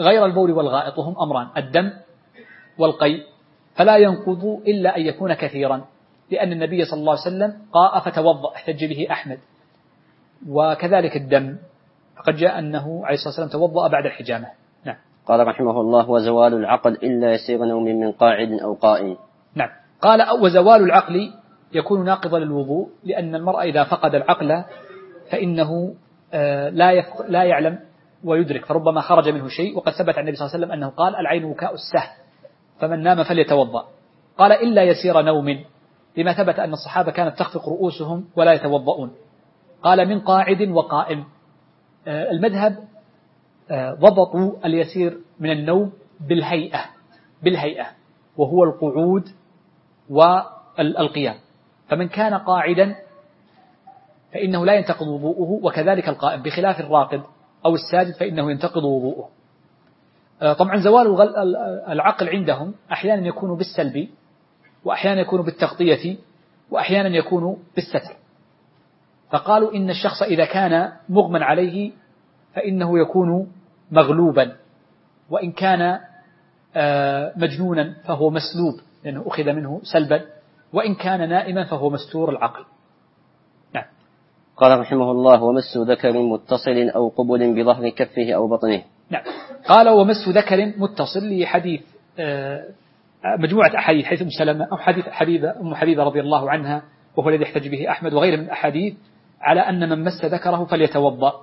غير البول والغائط، وهم أمران: الدم والقيء، فلا ينقض إلا أن يكون كثيرا، لأن النبي صلى الله عليه وسلم قاء فتوضأ، احتج به أحمد. وكذلك الدم، فقد جاء أنه عليه الصلاة والسلام توضأ بعد الحجامة. نعم. قال رحمه الله: وزوال العقل إلا يسير نوم من قاعد أو قائم. نعم. قال: وزوال العقل يكون ناقضا للوضوء، لأن المرء إذا فقد العقل فإنه لا يعلم ويدرك، فربما خرج منه شيء، وقد ثبت عن النبي صلى الله عليه وسلم أنه قال: العين وكاء السهم، فمن نام فليتوضأ. قال: إلا يسير نوم، لما ثبت أن الصحابة كانت تخفق رؤوسهم ولا يتوضؤون. قال: من قاعد وقائم. المذهب ضبطوا اليسير من النوم بالهيئة، وهو القعود والقيام، فمن كان قاعدا فإنه لا ينتقض وضوءه، وكذلك القائم، بخلاف الراقد أو الساجد فإنه ينتقض وضوءه. طبعا زوال العقل عندهم أحيانا يكون بالسلب، وأحيانا يكون بالتغطية، وأحيانا يكون بالستر. فقالوا إن الشخص إذا كان مغمى عليه فإنه يكون مغلوبا، وإن كان مجنونا فهو مسلوب لأنه أخذ منه سلبا، وإن كان نائما فهو مستور العقل. نعم. قال رحمه الله: ومس ذكر متصل أو قبل بظهر كفه أو بطنه. نعم. قال: ومس ذكر متصل، لحديث مجموعة أحاديث، حيث أم سلمة أو حديث أم حبيبة رضي الله عنها، وهو الذي يحتج به أحمد وغيره من الأحاديث، على أن من مس ذكره فليتوضأ.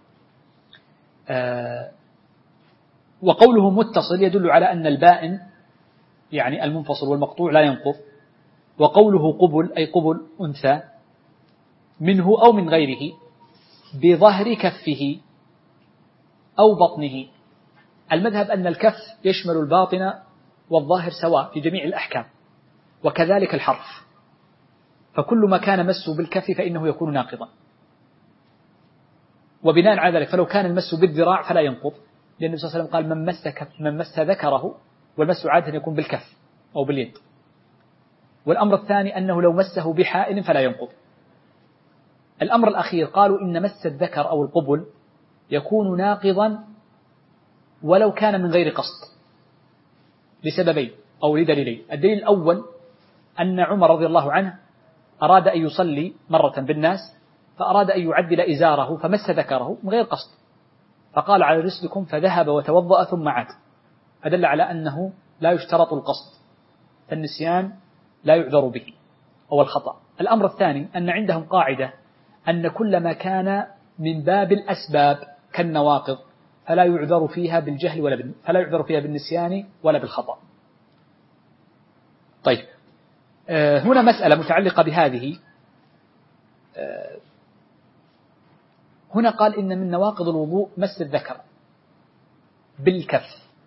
وقوله متصل يدل على أن البائن يعني المنفصل والمقطوع لا ينقض. وقوله قبل أي قبل أنثى منه أو من غيره بظهر كفه أو بطنه. المذهب أن الكف يشمل الباطن والظاهر سواء في جميع الأحكام، وكذلك الحرف، فكل ما كان مسه بالكف فإنه يكون ناقضا. وبناء على ذلك فلو كان المس بالذراع فلا ينقض، لأن النبي صلى الله عليه وسلم قال: من مس ذكره، والمس عادة يكون بالكف أو باليد. والأمر الثاني أنه لو مسه بحائل فلا ينقض. الأمر الأخير قالوا إن مس الذكر أو القبل يكون ناقضا ولو كان من غير قصد، لسببين أو لدليلين. الدليل الأول أن عمر رضي الله عنه أراد أن يصلي مرة بالناس، فأراد أن يعدل إزاره فمس ذكره من غير قصد، فقال: على رسلكم، فذهب وتوضأ ثم عاد. فدل على أنه لا يشترط القصد، فالنسيان لا يعذر به أو الخطأ. الأمر الثاني أن عندهم قاعدة أن كل ما كان من باب الأسباب كالنواقض فلا يعذر فيها بالجهل فلا يعذر فيها بالنسيان ولا بالخطأ. طيب، هنا مسألة متعلقة بهذه. هنا قال إن من نواقض الوضوء مس الذكر بالكف.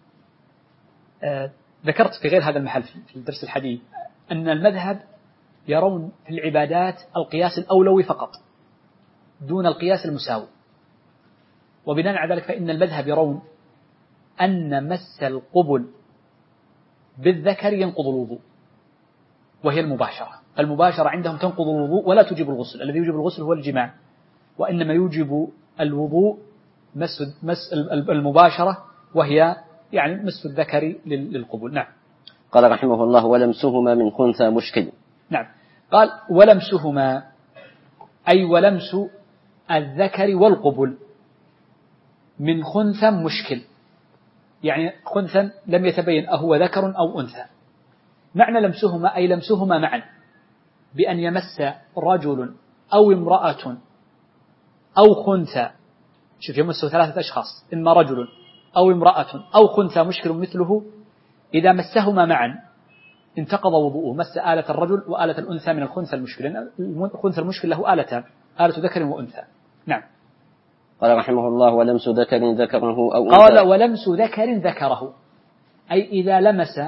ذكرت في غير هذا المحل في الدرس الحديث أن المذهب يرون في العبادات القياس الأولوي فقط دون القياس المساوي، وبناء على ذلك فإن المذهب يرون أن مس القبل بالذكر ينقض الوضوء، وهي المباشرة عندهم تنقض الوضوء ولا تجب الغسل. الذي يجب الغسل هو الجماع، وإنما يوجب الوضوء مس المباشرة، وهي يعني مس الذكر للقبول. نعم. قال رحمه الله: ولمسهما من خنثى مشكل. نعم. قال: ولمسهما أي ولمس الذكر والقبل من خنثى مشكل، يعني خنثى لم يتبين أهو ذكر أو أنثى. معنى لمسهما أي لمسهما معا، بأن يمس رجل أو امرأة أو خنثى. شوف، يمس 3 أشخاص، إما رجل أو امرأة أو خنثى مشكل مثله، إذا مسهما معا انتقض وضوءه. مس آلة الرجل وآلة الأنثى من الخنثى المشكل، لأن الخنثى المشكل له آلتان، آلة ذكر وأنثى. نعم. قال رحمه الله: ولمس ذكر ذكره أو أنثى. قال: ولمس ذكر ذكره، أي إذا لمس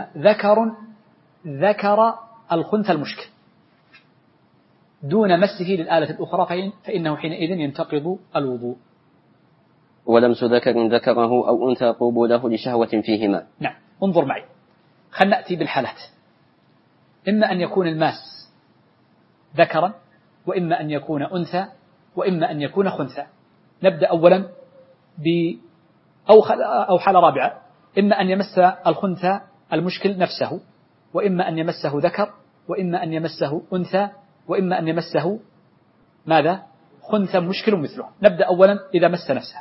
ذكر الخنثى المشكل دون مسه للآلة الأخرى فإنه حينئذ ينتقض الوضوء. ولمس ذكر ذكره أو أنثى قبوله لشهوة فيهما. نعم. انظر معي، خلنا نأتي بالحالات. إما أن يكون الماس ذكرا، وإما أن يكون أنثى، وإما أن يكون خنثى. نبدأ أولا أو حالة رابعة، إما أن يمس الخنثى المشكل نفسه، وإما أن يمسه ذكر، وإما أن يمسه أنثى، وإما أن يمسه ماذا؟ خنثى مشكل مثله. نبدأ أولا إذا مس نفسه.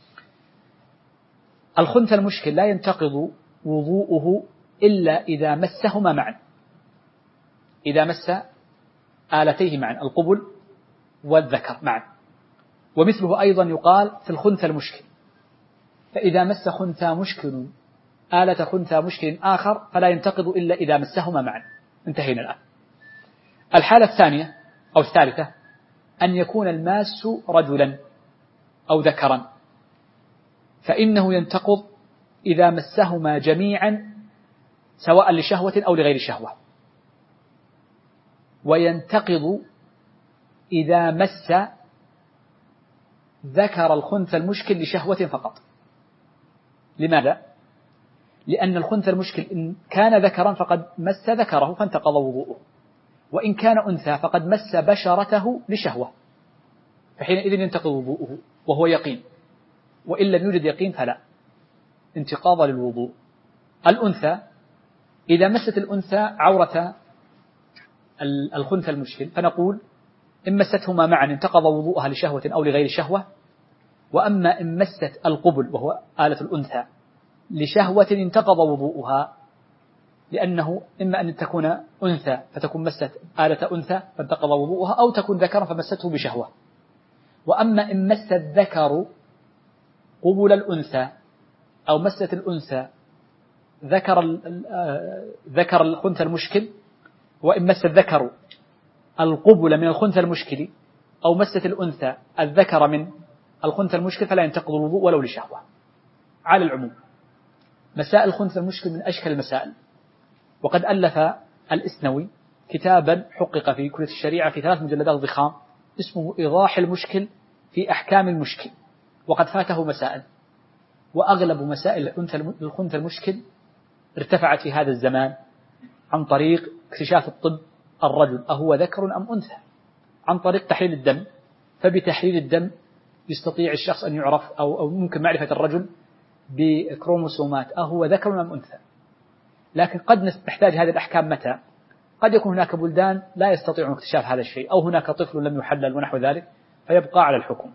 الخنثى المشكل لا ينتقض وضوءه إلا إذا مسهما معا، إذا مس آلتيه معا، القبل والذكر معا. ومثله أيضا يقال في الخنثى المشكل، فإذا مس خنثى مشكل آلة خنثى مشكل آخر فلا ينتقض إلا إذا مسهما معا. انتهينا الآن. الحالة الثانية أو الثالثة أن يكون الماس رجلا أو ذكرا، فإنه ينتقض إذا مسهما جميعا سواء لشهوة أو لغير شهوة، وينتقض إذا مس ذكر الخنثى المشكل لشهوة فقط. لماذا؟ لأن الخنثى المشكل إن كان ذكرا فقد مس ذكره فانتقض وضوءه، وإن كان أنثى فقد مس بشرته لشهوة، فحينئذ ينتقض وضوءه وهو يقين، وإن لم يوجد يقين فلا انتقاض للوضوء. الأنثى إذا مست الأنثى عورة الخنثى المشكل فنقول إن مستهما معا انتقض وضوءها لشهوة أو لغير شهوة، وأما إن مست القبل وهو آلة الأنثى لشهوة انتقض وضوءها، لأنه إما أن تكون أنثى فتكون مست آلة أنثى فانتقض وضوءها، أو تكون ذكرا فمسته بشهوة. وأما إن مست الذكر قبل الأنثى أو مست الأنثى ذكر الخنثى المشكل، وإن مس الذكر القبل من الخنثى المشكل أو مست الأنثى الذكر من الخنثى المشكل فلا ينتقض الوضوء ولو لشهوة. على العموم مسائل الخنثى المشكل من أشكال المسائل، وقد ألف الإسنوي كتابا حقق في كلية الشريعة في 3 مجلدات ضخام اسمه إيضاح المشكل في أحكام المشكل، وقد فاته مسائل، وأغلب مسائل الخنثى المشكل ارتفعت في هذا الزمان عن طريق اكتشاف الطب الرجل أهو ذكر أم أنثى، عن طريق تحليل الدم، فبتحليل الدم يستطيع الشخص أن يعرف أو ممكن معرفة الرجل بكروموسومات أهو ذكر أم أنثى. لكن قد نحتاج هذه الأحكام متى؟ قد يكون هناك بلدان لا يستطيعون اكتشاف هذا الشيء، أو هناك طفل لم يحلل ونحو ذلك، فيبقى على الحكم.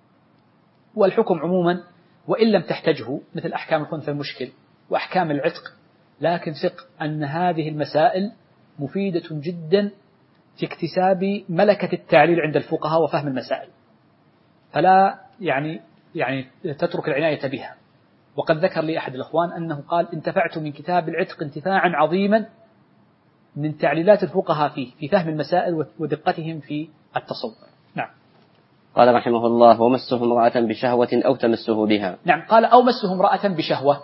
والحكم عموما وإن لم تحتاجه مثل أحكام الخنثى المشكل وأحكام العتق، لكن ثق أن هذه المسائل مفيدة جدا في اكتساب ملكة التعليل عند الفقهاء وفهم المسائل، فلا يعني تترك العناية بها. وقد ذكر لي أحد الأخوان أنه قال انتفعت من كتاب العتق انتفاعا عظيما من تعليلات الفقهاء فيه في فهم المسائل ودقتهم في التصور. نعم. قال رحمه الله: ومسه امرأة بشهوة أو تمسه بها. نعم، قال أو مسه امرأة بشهوة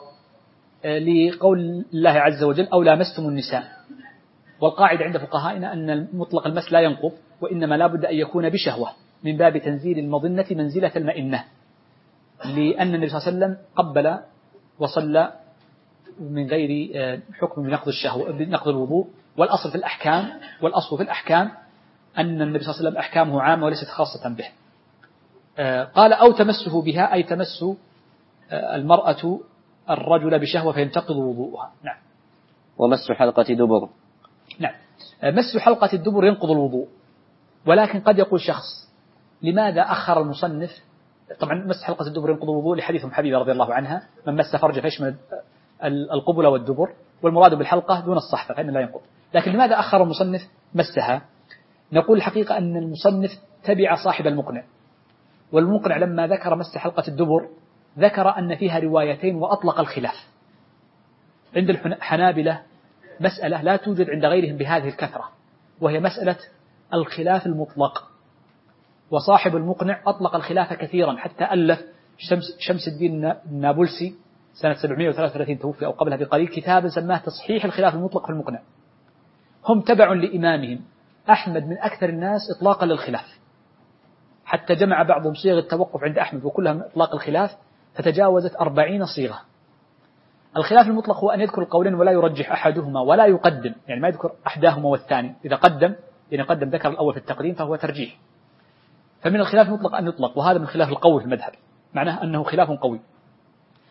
لقول الله عز وجل أو لامستم النساء. والقاعدة عند فقهائنا أن مطلق المس لا ينقض، وإنما لا بد أن يكون بشهوة من باب تنزيل المظنة منزلة المئنة، لأن النبي صلى الله عليه وسلم قبل وصلى من غير حكم بنقض الشهوة بنقض الوضوء. والأصل في الأحكام أن النبي صلى الله عليه وسلم أحكامه عامة وليست خاصة به. قال أو تمسه بها أي تمس المرأة الرجل بشهوة فينتقض وضوءها. نعم. ومس حلقة دبر. نعم، مس حلقة الدبر ينقض الوضوء، ولكن قد يقول شخص لماذا أخر المصنف؟ طبعا مس حلقة الدبر ينقض الوضوء لحديث حبيبة رضي الله عنها: من مس فرج فيشمل القبل والدبر، والمراد بالحلقة دون الصحفة فإن لا ينقض. لكن لماذا أخر المصنف مسها؟ نقول الحقيقة أن المصنف تبع صاحب المقنع، والمقنع لما ذكر مس حلقة الدبر ذكر أن فيها روايتين وأطلق الخلاف. عند الحنابلة مسألة لا توجد عند غيرهم بهذه الكثرة، وهي مسألة الخلاف المطلق، وصاحب المقنع أطلق الخلاف كثيرا حتى ألف شمس الدين النابلسي سنة 733 توفي أو قبلها بقليل كتابا سماه تصحيح الخلاف المطلق في المقنع. هم تبع لإمامهم أحمد من أكثر الناس إطلاقا للخلاف، حتى جمع بعضهم صيغ التوقف عند أحمد وكلها إطلاق الخلاف فتجاوزت 40 صيغة. الخلاف المطلق هو أن يذكر القولين ولا يرجح أحدهما ولا يقدم، يعني ما يذكر أحداهما والثاني، إذا قدم ذكر الأول في التقديم فهو ترجيح. فمن الخلاف المطلق أن يطلق، وهذا من خلاف القول في المذهب، معناه أنه خلاف قوي.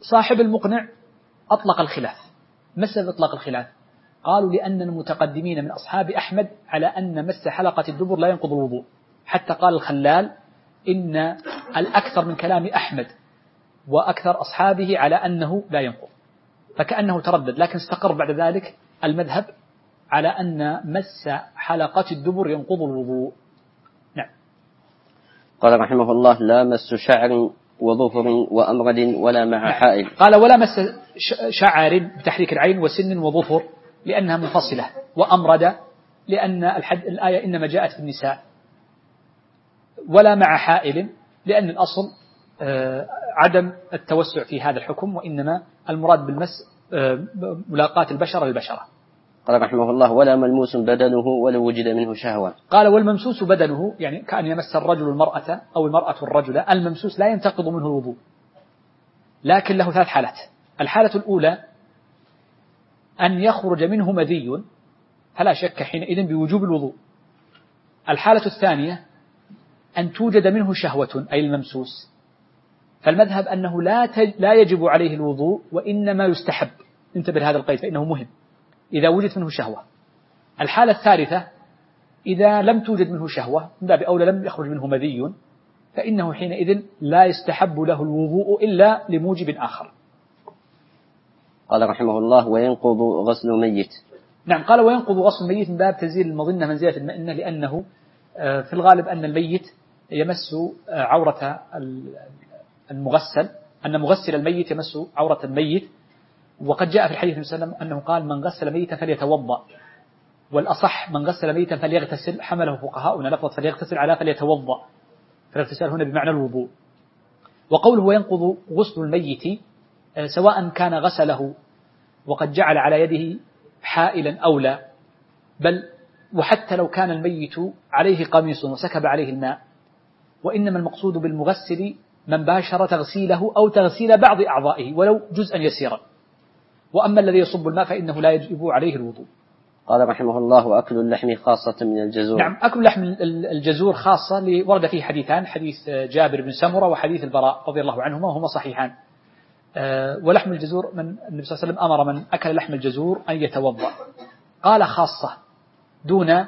صاحب المقنع أطلق الخلاف. ما سبب إطلاق الخلاف؟ قالوا لأن المتقدمين من أصحاب أحمد على أن مس حلقة الدبر لا ينقض الوضوء، حتى قال الخلال إن الأكثر من كلام أحمد وأكثر أصحابه على أنه لا ينقض، فكأنه تردد، لكن استقر بعد ذلك المذهب على أن مس حلقة الدبر ينقض الوضوء. نعم. قال رحمه الله: لا مس شعر وظفر وأمرد ولا مع حائل. قال: ولا مس شعر بتحريك العين وسن وظفر لأنها منفصلة، وأمرد لأن الآية إنما جاءت في النساء، ولا مع حائل لأن الأصل عدم التوسع في هذا الحكم، وإنما المراد بالمس ملاقاة البشرة للبشرة. قال رحمه الله: ولا ملموس بدنه ولو وجد منه شهوة. قال: والممسوس بدنه يعني كأن يمس الرجل المرأة أو المرأة الرجل، الممسوس لا ينتقض منه الوضوء، لكن له 3 حالات. الحالة الأولى أن يخرج منه مذي، فلا شك حينئذ بوجوب الوضوء. الحالة الثانية أن توجد منه شهوة أي الممسوس، فالمذهب أنه لا يجب عليه الوضوء وإنما يستحب. انتبه لهذا القيد فإنه مهم. إذا وجد منه شهوة. الحالة الثالثة إذا لم توجد منه شهوة، من باب أولى لم يخرج منه مذي، فإنه حينئذ لا يستحب له الوضوء إلا لموجب آخر. قال رحمه الله: وينقض غسل ميت. نعم. قال: وينقض غسل الميت من باب تنزيل المظنة منزلة المئنة، لأنه في الغالب أن الميت يمس عورة المغسل، أن مغسل الميت يمس عورة الميت، وقد جاء في الحديث صلى الله عليه وسلم أنه قال: من غسل ميتا فليتوضأ، والأصح من غسل ميتا فليغتسل، حمله فقهاؤنا لفظ فليغتسل على فليتوضأ، فالاغتسال هنا بمعنى الوضوء. وقوله وينقض غسل الميت سواء كان غسله وقد جعل على يده حائلا أو لا، بل وحتى لو كان الميت عليه قميص وسكب عليه الماء، وإنما المقصود بالمغسل من باشر تغسيله أو تغسيل بعض أعضائه ولو جزءا يسيرا، وأما الذي يصب الماء فإنه لا يجب عليه الوضوء. قال رحمه الله: وأكل اللحم خاصة من الجزور. نعم. أكل لحم الجزور خاصة، ورد فيه حديثان، حديث جابر بن سمرة وحديث البراء رضي الله عنهما، وهما صحيحان. ولحم الجزور من النبي صلى الله عليه وسلم أمر من أكل لحم الجزور أن يتوضأ. قال خاصة دون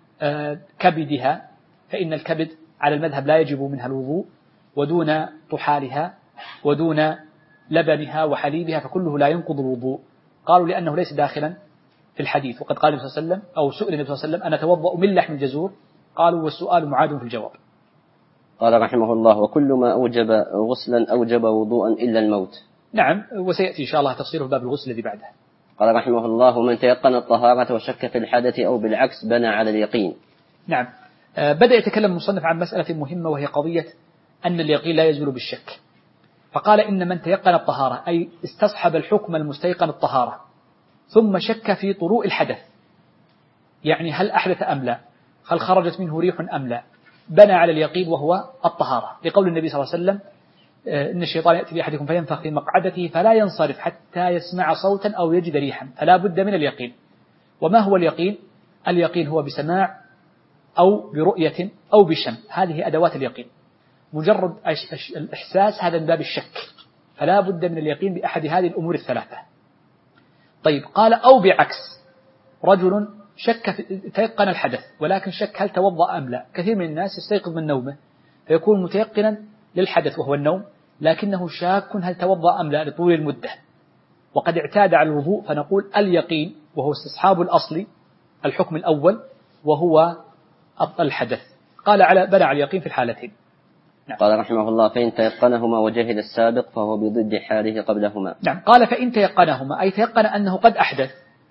كبدها، فإن الكبد على المذهب لا يجب منها الوضوء، ودون طحالها ودون لبنها وحليبها، فكله لا ينقض الوضوء. قالوا لأنه ليس داخلا في الحديث، وقد قال النبي صلى الله عليه وسلم أو سئل النبي صلى الله عليه وسلم: أنا أتوضأ من لحم الجزور؟ قالوا: والسؤال معاد في الجواب. قال رحمه الله: وكل ما أوجب غسلا أوجب وضوءا إلا الموت. نعم. وسيأتي إن شاء الله تفصيله باب الغسل الذي بعده. قال رحمه الله: من تيقن الطهارة وشك في الحدث أو بالعكس بنى على اليقين. نعم. بدأ يتكلم المصنف عن مسألة مهمة، وهي قضية أن اليقين لا يزول بالشك. فقال: إن من تيقن الطهارة أي استصحب الحكم المستيقن الطهارة، ثم شك في طروء الحدث، يعني هل أحدث أم لا، هل خرجت منه ريح أم لا، بنى على اليقين وهو الطهارة، لقول النبي صلى الله عليه وسلم: إن الشيطان يأتي لأحدكم فينفخ في مقعدته فلا ينصرف حتى يسمع صوتا أو يجد ريحا، فلا بد من اليقين. وما هو اليقين؟ اليقين هو بسماع أو برؤية أو بشم، هذه أدوات اليقين. مجرد الإحساس هذا من باب الشك، فلا بد من اليقين بأحد هذه الأمور الثلاثة. طيب. قال: أو بعكس، رجل شك تيقن الحدث ولكن شك هل توضأ أم لا. كثير من الناس يستيقظ من نومه فيكون متيقنا للحدث وهو النوم، لكنه شاك هل توضأ أم لا لطول المدة، وقد اعتاد على الوضوء، فنقول اليقين وهو استصحاب الأصل الحكم الأول وهو الحدث. قال: بنى على اليقين في الحالتين. نعم. قال رحمه الله: فإن تيقنهما وجهل السابق فهو بضد حاله قبلهما. نعم. قال: فإن تيقنهما أي تيقن أنه قد أحدث،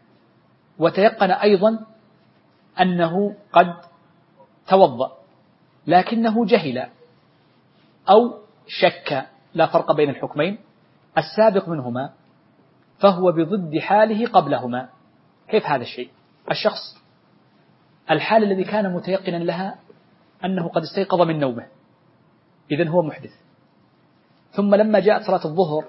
وتيقن أيضا أنه قد توضأ، لكنه جهل أو شك، لا فرق بين الحكمين، السابق منهما، فهو بضد حاله قبلهما. كيف هذا الشيء؟ الشخص الحال الذي كان متيقنا لها أنه قد استيقظ من نومه، إذن هو محدث، ثم لما جاءت صلاة الظهر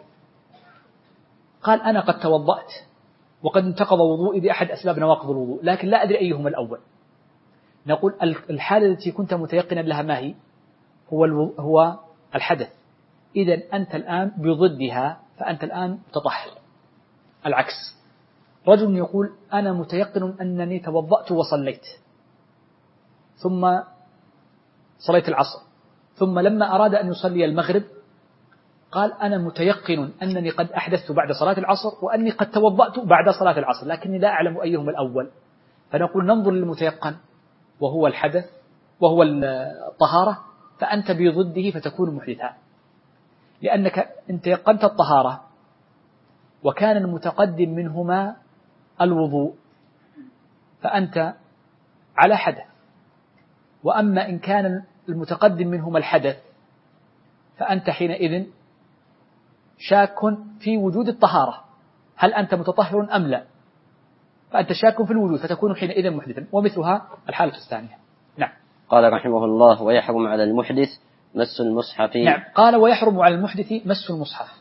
قال: أنا قد توضأت وقد انتقض وضوئي بأحد أسباب نواقض الوضوء، لكن لا أدري أيهما الأول. نقول: الحالة التي كنت متيقنا لها ما هي؟ هو الحدث. إذن أنت الآن بضدها فأنت الآن تطهر. العكس، رجل يقول أنا متيقن أنني توضأت وصليت، ثم صليت العصر، ثم لما أراد أن يصلي المغرب قال أنا متيقن أنني قد أحدثت بعد صلاة العصر وأني قد توضأت بعد صلاة العصر، لكني لا أعلم أيهما الأول. فنقول ننظر للمتيقن وهو الحدث وهو الطهارة، فأنت بضده فتكون محدثا، لأنك إن تيقنت الطهارة وكان المتقدم منهما الوضوء فأنت على حدث، وأما إن كان المتقدم منهما الحدث فأنت حينئذ شاك في وجود الطهارة، هل أنت متطهر أم لا؟ فأنت شاك في الوجود فتكون حينئذ محدثا، ومثلها الحالة الثانية. نعم. قال رحمه الله: ويحرم على المحدث مس المصحف. نعم، قال ويحرم على المحدث مس المصحف،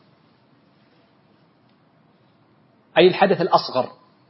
أي الحدث الأصغر،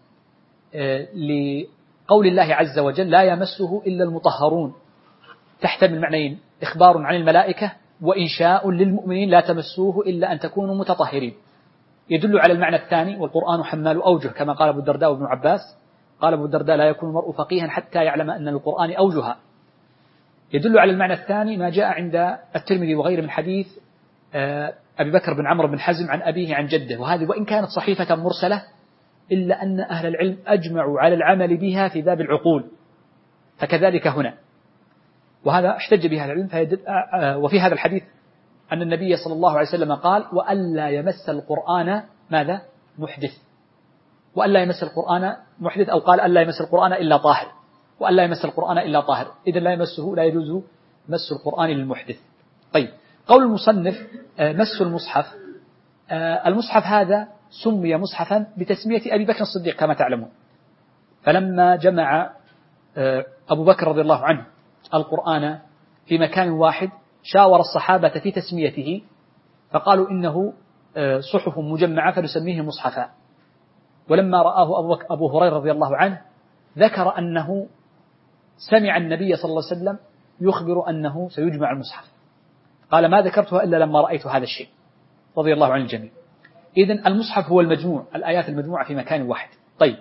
لقول الله عز وجل لا يمسه إلا المطهرون، تحتمل معنيين: إخبار عن الملائكة، وإنشاء للمؤمنين لا تمسوه إلا أن تكونوا متطهرين. يدل على المعنى الثاني: والقرآن حمال أوجه، كما قال أبو الدرداء وابن عباس. قال أبو الدرداء: لا يكون المرء فقيها حتى يعلم أن للقرآن أوجها. يدل على المعنى الثاني ما جاء عند الترمذي وغيره من حديث أبي بكر بن عمرو بن حزم عن أبيه عن جده، وهذه وإن كانت صحيفة مرسلة إلا أن أهل العلم أجمعوا على العمل بها في باب العقول، فكذلك هنا، وهذا احتج به أهل العلم. وفي هذا الحديث أن النبي صلى الله عليه وسلم قال: وألا يمس القرآن ماذا؟ محدث. وألا يمس القرآن محدث، أو قال ألا يمس القرآن إلا طاهر، وألا يمس القرآن إلا طاهر، إذا لا يمسه، لا يجوز مس القرآن للمحدث. طيب، قول المصنف مس المصحف، المصحف هذا سمي مصحفا بتسمية أبي بكر الصديق كما تعلمون، فلما جمع أبو بكر رضي الله عنه القرآن في مكان واحد شاور الصحابة في تسميته، فقالوا إنه صحف مجمعة فنسميه مصحفا. ولما رآه أبو هريرة رضي الله عنه ذكر أنه سمع النبي صلى الله عليه وسلم يخبر أنه سيجمع المصحف، قال: ما ذكرتها إلا لما رأيت هذا الشيء، رضي الله عن الجميع. إذن المصحف هو المجموع، الآيات المجموعة في مكان واحد. طيب،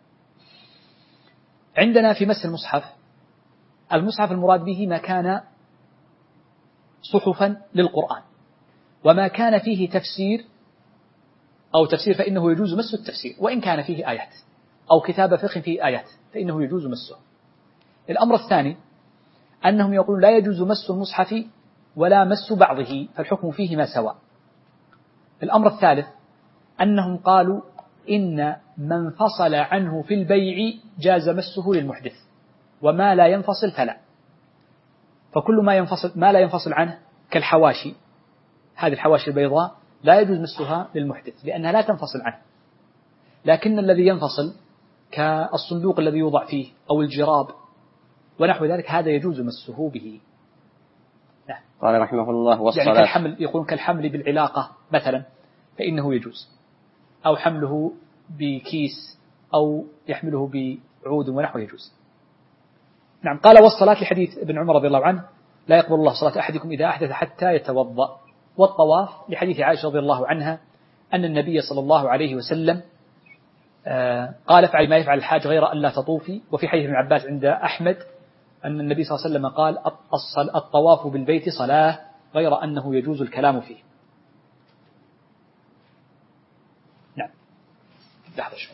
عندنا في مس المصحف المراد به ما كان صحفا للقرآن، وما كان فيه تفسير فإنه يجوز مس التفسير، وإن كان فيه آيات، أو كتاب فقه فيه آيات فإنه يجوز مسه. الأمر الثاني أنهم يقولون لا يجوز مس المصحف ولا مس بعضه، فالحكم فيهما سواء. الأمر الثالث أنهم قالوا إن من فصل عنه في البيع جاز مسه للمحدث، وما لا ينفصل فلا. فكل ما لا ينفصل عنه كالحواشي، هذه الحواشي البيضاء لا يجوز مسها للمحدث لأنها لا تنفصل عنه، لكن الذي ينفصل كالصندوق الذي يوضع فيه أو الجراب ونحو ذلك هذا يجوز مسه به. قال رحمه الله: والصلاة، يعني كالحمل، يقولون كالحمل بالعلاقة مثلا فإنه يجوز، أو حمله بكيس، أو يحمله بعود ونحو يجوز. نعم. قال: والصلاة لحديث ابن عمر رضي الله عنه: لا يقبل الله صلاة أحدكم إذا أحدث حتى يتوضأ. والطواف لحديث عائشة رضي الله عنها أن النبي صلى الله عليه وسلم قال: افعل ما يفعل الحاج غير أن لا تطوفي. وفي حديث ابن عباس عند أحمد أن النبي صلى الله عليه وسلم قال: الطواف بالبيت صلاة غير أنه يجوز الكلام فيه. نعم. لحظة شوي.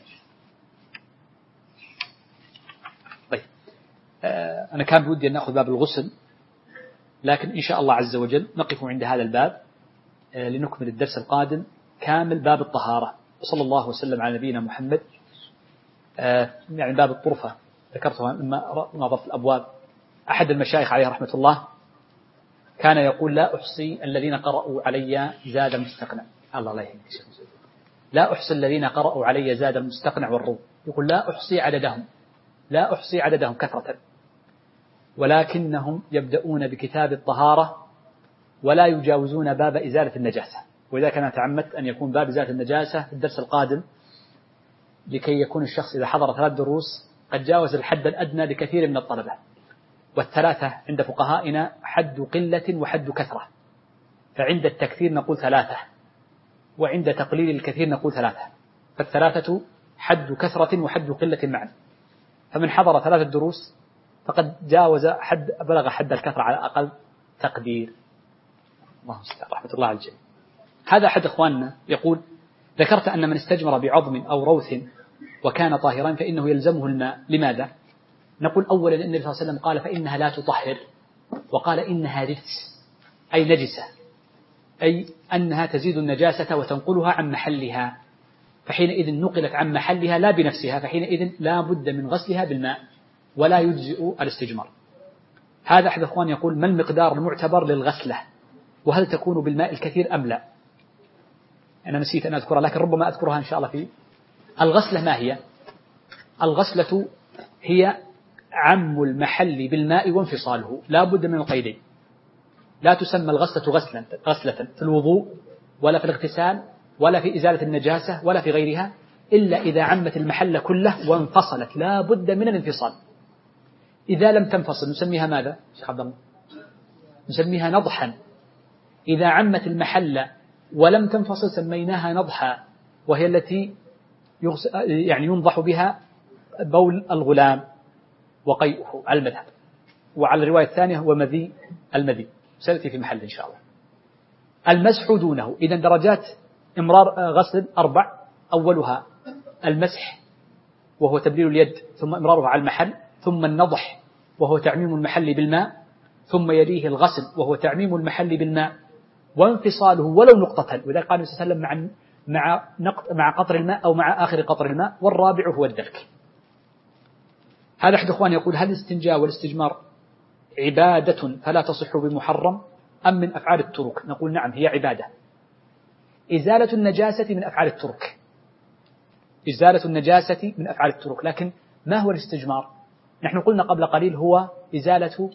طيب، أنا كان بودي أن نأخذ باب الغسل، لكن إن شاء الله عز وجل نقف عند هذا الباب لنكمل الدرس القادم كامل باب الطهارة. وصلى الله وسلم على نبينا محمد. يعني باب الطرفة ذكرتها لما نظرت الأبواب. أحد المشايخ عليه رحمة الله كان يقول: لا أحصي الذين قرأوا علي زاد المستقنع. الله لا يهديك. لا أحصي الذين قرأوا علي زاد المستقنع والروم. يقول: لا أحصي عددهم كثرة، ولكنهم يبدأون بكتاب الطهارة ولا يجاوزون باب إزالة النجاسة. وإذا كان تعمدت أن يكون باب إزالة النجاسة في الدرس القادم، لكي يكون الشخص إذا حضر 3 دروس قد جاوز الحد الأدنى لكثير من الطلبة. والثلاثة عند فقهائنا حد قلة وحد كثرة، فعند التكثير نقول 3، وعند تقليل الكثير نقول 3، فالثلاثة حد كثرة وحد قلة معا، فمن حضر 3 دروس فقد بلغ حد الكثرة على أقل تقدير. الله المستعان، رحمة الله على الجميع. هذا أحد إخواننا يقول: ذكرت أن من استجمر بعظم أو روث وكان طاهرا فإنه يلزمه الماء، لماذا؟ نقول: أولا النبي صلى الله عليه وسلم قال فإنها لا تطهر، وقال إنها رجس أي نجسة، أي أنها تزيد النجاسة وتنقلها عن محلها، فحينئذ نقلت عن محلها لا بنفسها، فحينئذ لا بد من غسلها بالماء ولا يجزئ الاستجمار. هذا أحد إخوان يقول: ما المقدار المعتبر للغسلة، وهل تكون بالماء الكثير أم لا؟ أنا نسيت أن أذكرها لكن ربما أذكرها إن شاء الله في الغسلة. ما هي الغسلة؟ هي عم المحل بالماء وانفصاله، لا بد من القيدين. لا تسمى الغسلة غسلة في الوضوء ولا في الاغتسال ولا في إزالة النجاسة ولا في غيرها إلا إذا عمت المحل كله وانفصلت، لا بد من الانفصال. إذا لم تنفصل نسميها ماذا شيخ عبد الله؟ نسميها نضحا. إذا عمت المحل ولم تنفصل سميناها نضحا، وهي التي يعني ينضح بها بول الغلام وقيئه على المذهب، وعلى الرواية الثانية هو مذي المذي، سيأتي في محل إن شاء الله. المسح دونه، إذا درجات إمرار غسل 4: أولها المسح وهو تبليل اليد ثم إمرارها على المحل، ثم النضح وهو تعميم المحل بالماء، ثم يليه الغسل وهو تعميم المحل بالماء وانفصاله ولو نقطة، وذلك قال النبي صلى الله عليه وسلم مع قطر الماء أو مع آخر قطر الماء، والرابع هو الدلك. هذا أحد إخوان يقول: هل الاستنجاء والاستجمار عبادة فلا تصح بمحرم أم من أفعال الترك؟ نقول: نعم، هي عبادة. إزالة النجاسة من أفعال الترك، إزالة النجاسة من أفعال الترك، لكن ما هو الاستجمار؟ نحن قلنا قبل قليل هو إزالة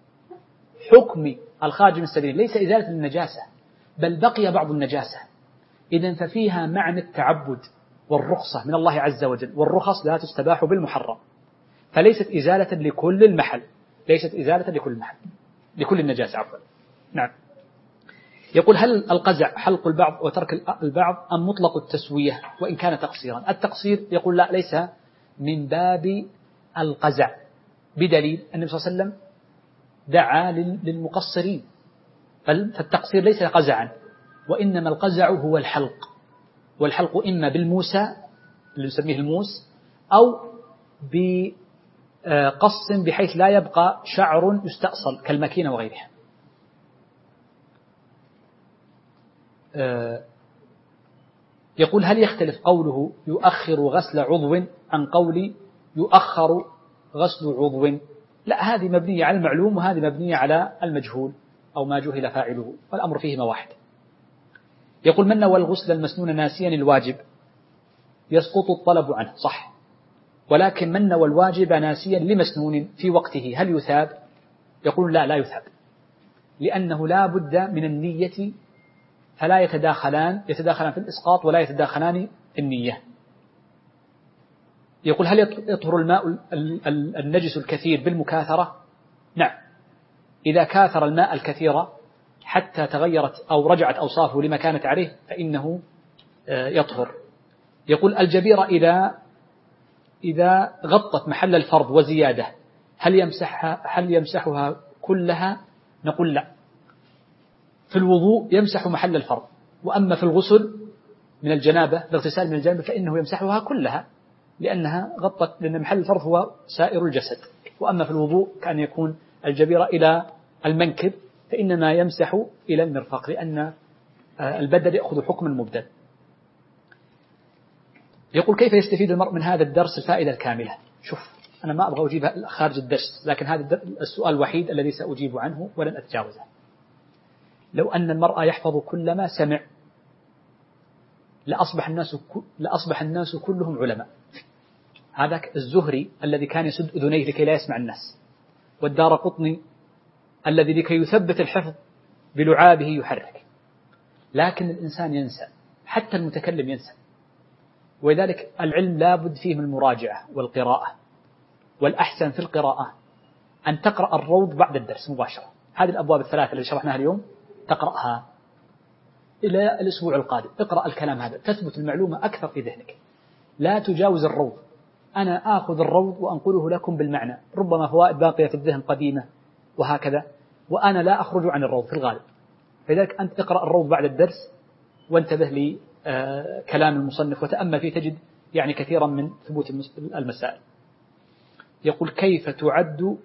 حكم الخارج من السبيل، ليس إزالة النجاسة، بل بقي بعض النجاسة. إذن ففيها معنى التعبد والرخصة من الله عز وجل، والرخص لا تستباح بالمحرم، فليست إزالة لكل المحل، ليست إزالة لكل المحل، لكل النجاسة عفوا. نعم. يقول: هل القزع حلق البعض وترك البعض أم مطلق التسوية وإن كان تقصيرا؟ التقصير يقول لا، ليس من باب القزع، بدليل النبي صلى الله عليه وسلم دعا للمقصرين، فالتقصير ليس قزعا، وإنما القزع هو الحلق، والحلق إما بالموسى اللي نسميه الموس أو بقص بحيث لا يبقى شعر يستأصل كالمكينة وغيرها. يقول: هل يختلف قوله يؤخر غسل عضو عن قول يؤخر غسل عضو؟ لا، هذه مبنية على المعلوم وهذه مبنية على المجهول أو ما جهل فاعله، والأمر فيهما واحد. يقول: من نوى الغسل المسنون ناسيا الواجب يسقط الطلب عنه، صح، ولكن من نوى الواجب ناسيا لمسنون في وقته هل يثاب؟ يقول: لا يثاب، لأنه لا بد من النية، فلا يتداخلان في الإسقاط ولا يتداخلان في النية. يقول: هل يطهر الماء النجس الكثير بالمكاثرة؟ نعم، إذا كاثر الماء الكثير حتى تغيرت أو رجعت أوصافه لما كانت عليه فإنه يطهر. يقول: الجبيرة إذا غطت محل الفرض وزيادة هل يمسحها كلها؟ نقول لا، في الوضوء يمسح محل الفرض، وأما في الغسل من الجنابة، الاغتسال من الجنابة، فإنه يمسحها كلها لأنها غطت، لأن محل الفرض هو سائر الجسد. وأما في الوضوء كان يكون الجبيرة إلى المنكب فإنما يمسح إلى المرفق، لأن البدل يأخذ حكم المبدل. يقول: كيف يستفيد المرء من هذا الدرس الفائدة الكاملة؟ شوف، أنا ما أبغى أجيبها خارج الدرس، لكن هذا السؤال الوحيد الذي سأجيب عنه ولن أتجاوزه. لو أن المرء يحفظ كل ما سمع لأصبح الناس كلهم علماء. هذا الزهري الذي كان يسد أذنيه لكي لا يسمع الناس، والدارقطني الذي لكي يثبت الحفظ بلعابه يحرك. لكن الإنسان ينسى، حتى المتكلم ينسى، ولذلك العلم لا بد فيه من المراجعة والقراءة، والأحسن في القراءة أن تقرأ الروض بعد الدرس مباشرة. هذه الأبواب الثلاثة التي شرحناها اليوم تقرأها. إلى الأسبوع القادم اقرأ الكلام هذا تثبت المعلومة أكثر في ذهنك. لا تجاوز الروض. أنا آخذ الروض وأنقله لكم بالمعنى، ربما فوائد باقية في الذهن قديمة وهكذا، وأنا لا أخرج عن الروض في الغالب. فلذلك أنت اقرأ الروض بعد الدرس وانتبه لكلام المصنف وتأمل فيه، تجد يعني كثيرا من ثبوت المسائل. يقول كيف تعد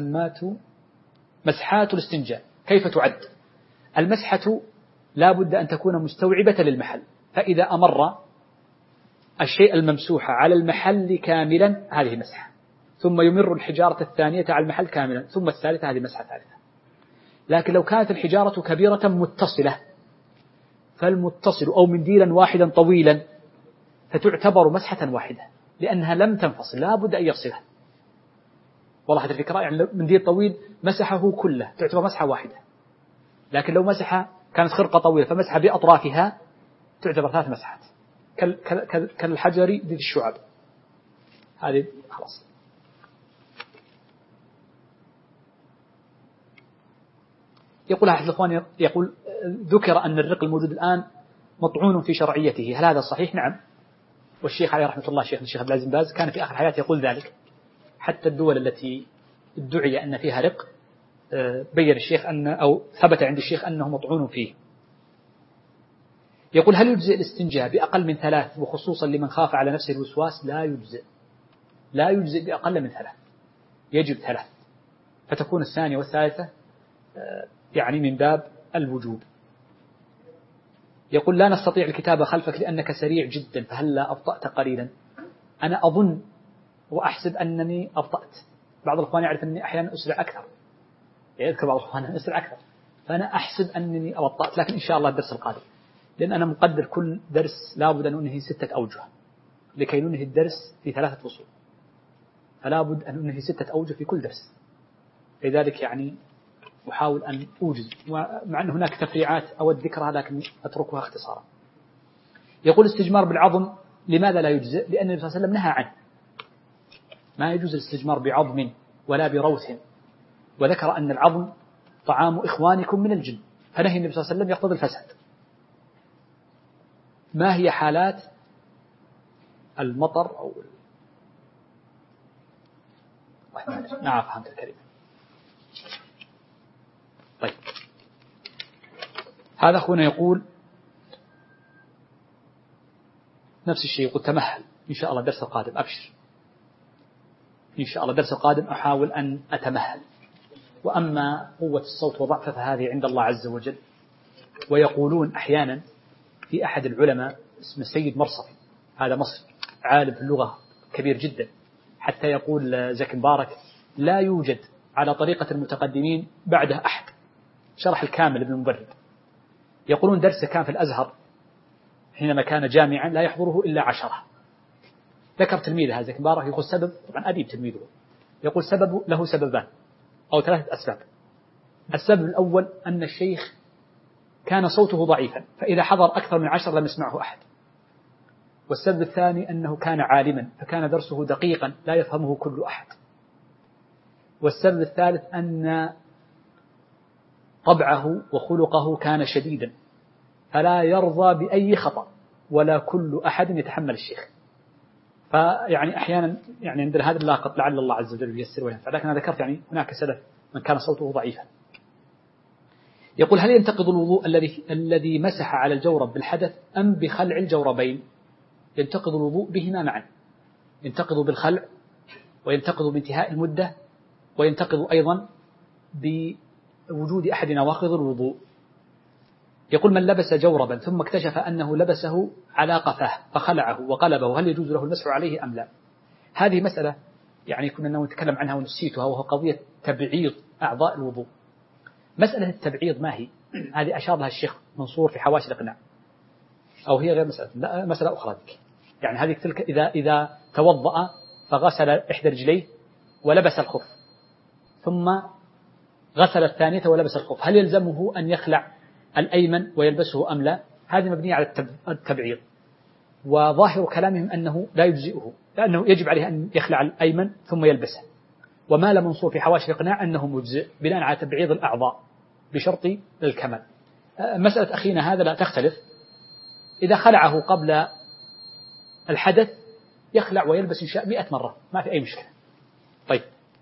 مسحات الاستنجاء؟ كيف تعد؟ المسحة لا بد أن تكون مستوعبة للمحل، فإذا أمر الشيء الممسوح على المحل كاملا هذه مسحة، ثم يمر الحجارة الثانية على المحل كاملا، ثم الثالثة هذه مسحة ثالثة. لكن لو كانت الحجارة كبيرة متصلة فالمتصل أو منديلا واحدا طويلا فتعتبر مسحة واحدة لأنها لم تنفصل، لا بد أن يفصلها. وضحت الفكرة؟ يعني منديل طويل مسحه كله تعتبر مسحة واحدة، لكن لو مسح كانت خرقة طويلة فمسح بأطرافها تعتبر 3 مسحات كالحجر ذي الشعب. هذه خلاص. يقول أحد الإخوان يقول ذكر أن الرق الموجود الآن مطعون في شرعيته، هل هذا صحيح؟ نعم، والشيخ عليه رحمة الله الشيخ عبد العزيز بن باز كان في آخر حياته يقول ذلك. حتى الدول التي ادعي أن فيها رق بين الشيخ أو ثبت عند الشيخ أنه مطعون فيه. يقول هل يجزئ الاستنجاء بأقل من 3 وخصوصا لمن خاف على نفسه الوسواس؟ لا يجزئ بأقل من 3، يجب 3، فتكون الثانية والثالثة يعني من باب الوجوب. يقول لا نستطيع الكتابة خلفك لأنك سريع جدا فهل لا أبطأت قليلا؟ أنا أظن وأحسب أنني أبطأت. بعض الأخوان يعرف أنني أحيانا أسرع أكثر، يذكر بعض الأخوان أسرع أكثر، فأنا أحسب أنني أبطأت، لكن إن شاء الله الدرس القادم، لأن أنا مقدر كل درس لابد أن أنهي 6 أوجه لكي ننهي الدرس في 3 فصول، فلا بد أن أنهي 6 أوجه في كل درس. لذلك يعني أحاول أن أوجز، مع أن هناك تفريعات أود ذكرها لكن أتركها اختصارا. يقول استجمار بالعظم لماذا لا يجزئ؟ لأن النبي صلى الله عليه وسلم نهى عنه، ما يجوز الاستجمار بعظم ولا بروث، وذكر أن العظم طعام إخوانكم من الجن، فنهي النبي صلى الله عليه وسلم يقتضي الفساد. ما هي حالات المطر أو نعم فهمت الكلمة. طيب هذا أخونا يقول نفس الشيء، يقول تمهل إن شاء الله الدرس القادم، أبشر إن شاء الله الدرس القادم أحاول أن أتمهل. وأما قوة الصوت وضعفه فهذه عند الله عز وجل. ويقولون أحيانا في أحد العلماء اسمه السيد مرصفي، هذا مصري عالم في اللغة كبير جدا، حتى يقول زكي مبارك لا يوجد على طريقة المتقدمين بعده أحد. شرح الكامل ابن المبرد، يقولون درسه كان في الأزهر حينما كان جامعا لا يحضره إلا 10. ذكر تلميذه زكي مبارك يقول سبب، طبعا أديب تلميذه، يقول سبب له سببان أو 3 أسباب. السبب الأول أن الشيخ كان صوته ضعيفا، فإذا حضر أكثر من 10 لم يسمعه أحد. والسبب الثاني أنه كان عالما فكان درسه دقيقا لا يفهمه كل أحد. والسبب الثالث أن طبعه وخلقه كان شديدا فلا يرضى بأي خطأ ولا كل أحد يتحمل الشيخ. فيعني أحيانا يعني عندنا هذا اللاقط لعل الله عز وجل ييسر وينفع، لكن أنا ذكرت يعني هناك سلف من كان صوته ضعيفا. يقول هل ينتقض الوضوء الذي مسح على الجورب بالحدث أم بخلع الجوربين؟ ينتقض الوضوء بهما معا، ينتقض بالخلع وينتقض بانتهاء المدة وينتقض أيضا بوجود أحد نواقض الوضوء. يقول من لبس جوربا ثم اكتشف أنه لبسه على قفاه فخلعه وقلبه هل يجوز له المسح عليه أم لا؟ هذه مسألة يعني كنا نتكلم عنها ونسيتها، وهو قضية تبعيض أعضاء الوضوء. مسألة التبعيض ما هي؟ هذه أشار لها الشيخ منصور في حواشي الإقناع، أو هي غير مسألة، لا مسألة أخرى ذيك. يعني هذه تلك إذا توضأ فغسل إحدى رجليه ولبس الخف ثم غسل الثانية ولبس الخف، هل يلزمه أن يخلع الأيمن ويلبسه أم لا؟ هذه مبنية على التبعيض، وظاهر كلامهم أنه لا يجزئه، لأنه يجب عليه أن يخلع الأيمن ثم يلبسه. ومال منصور في حواشي الإقناع أنه مجزئ بناء على تبعيض الأعضاء بشرط الكمال. مسألة أخينا هذا لا تختلف، إذا خلعه قبل الحدث يخلع ويلبس إن شاء 100 مرة، ما في أي مشكلة. طيب،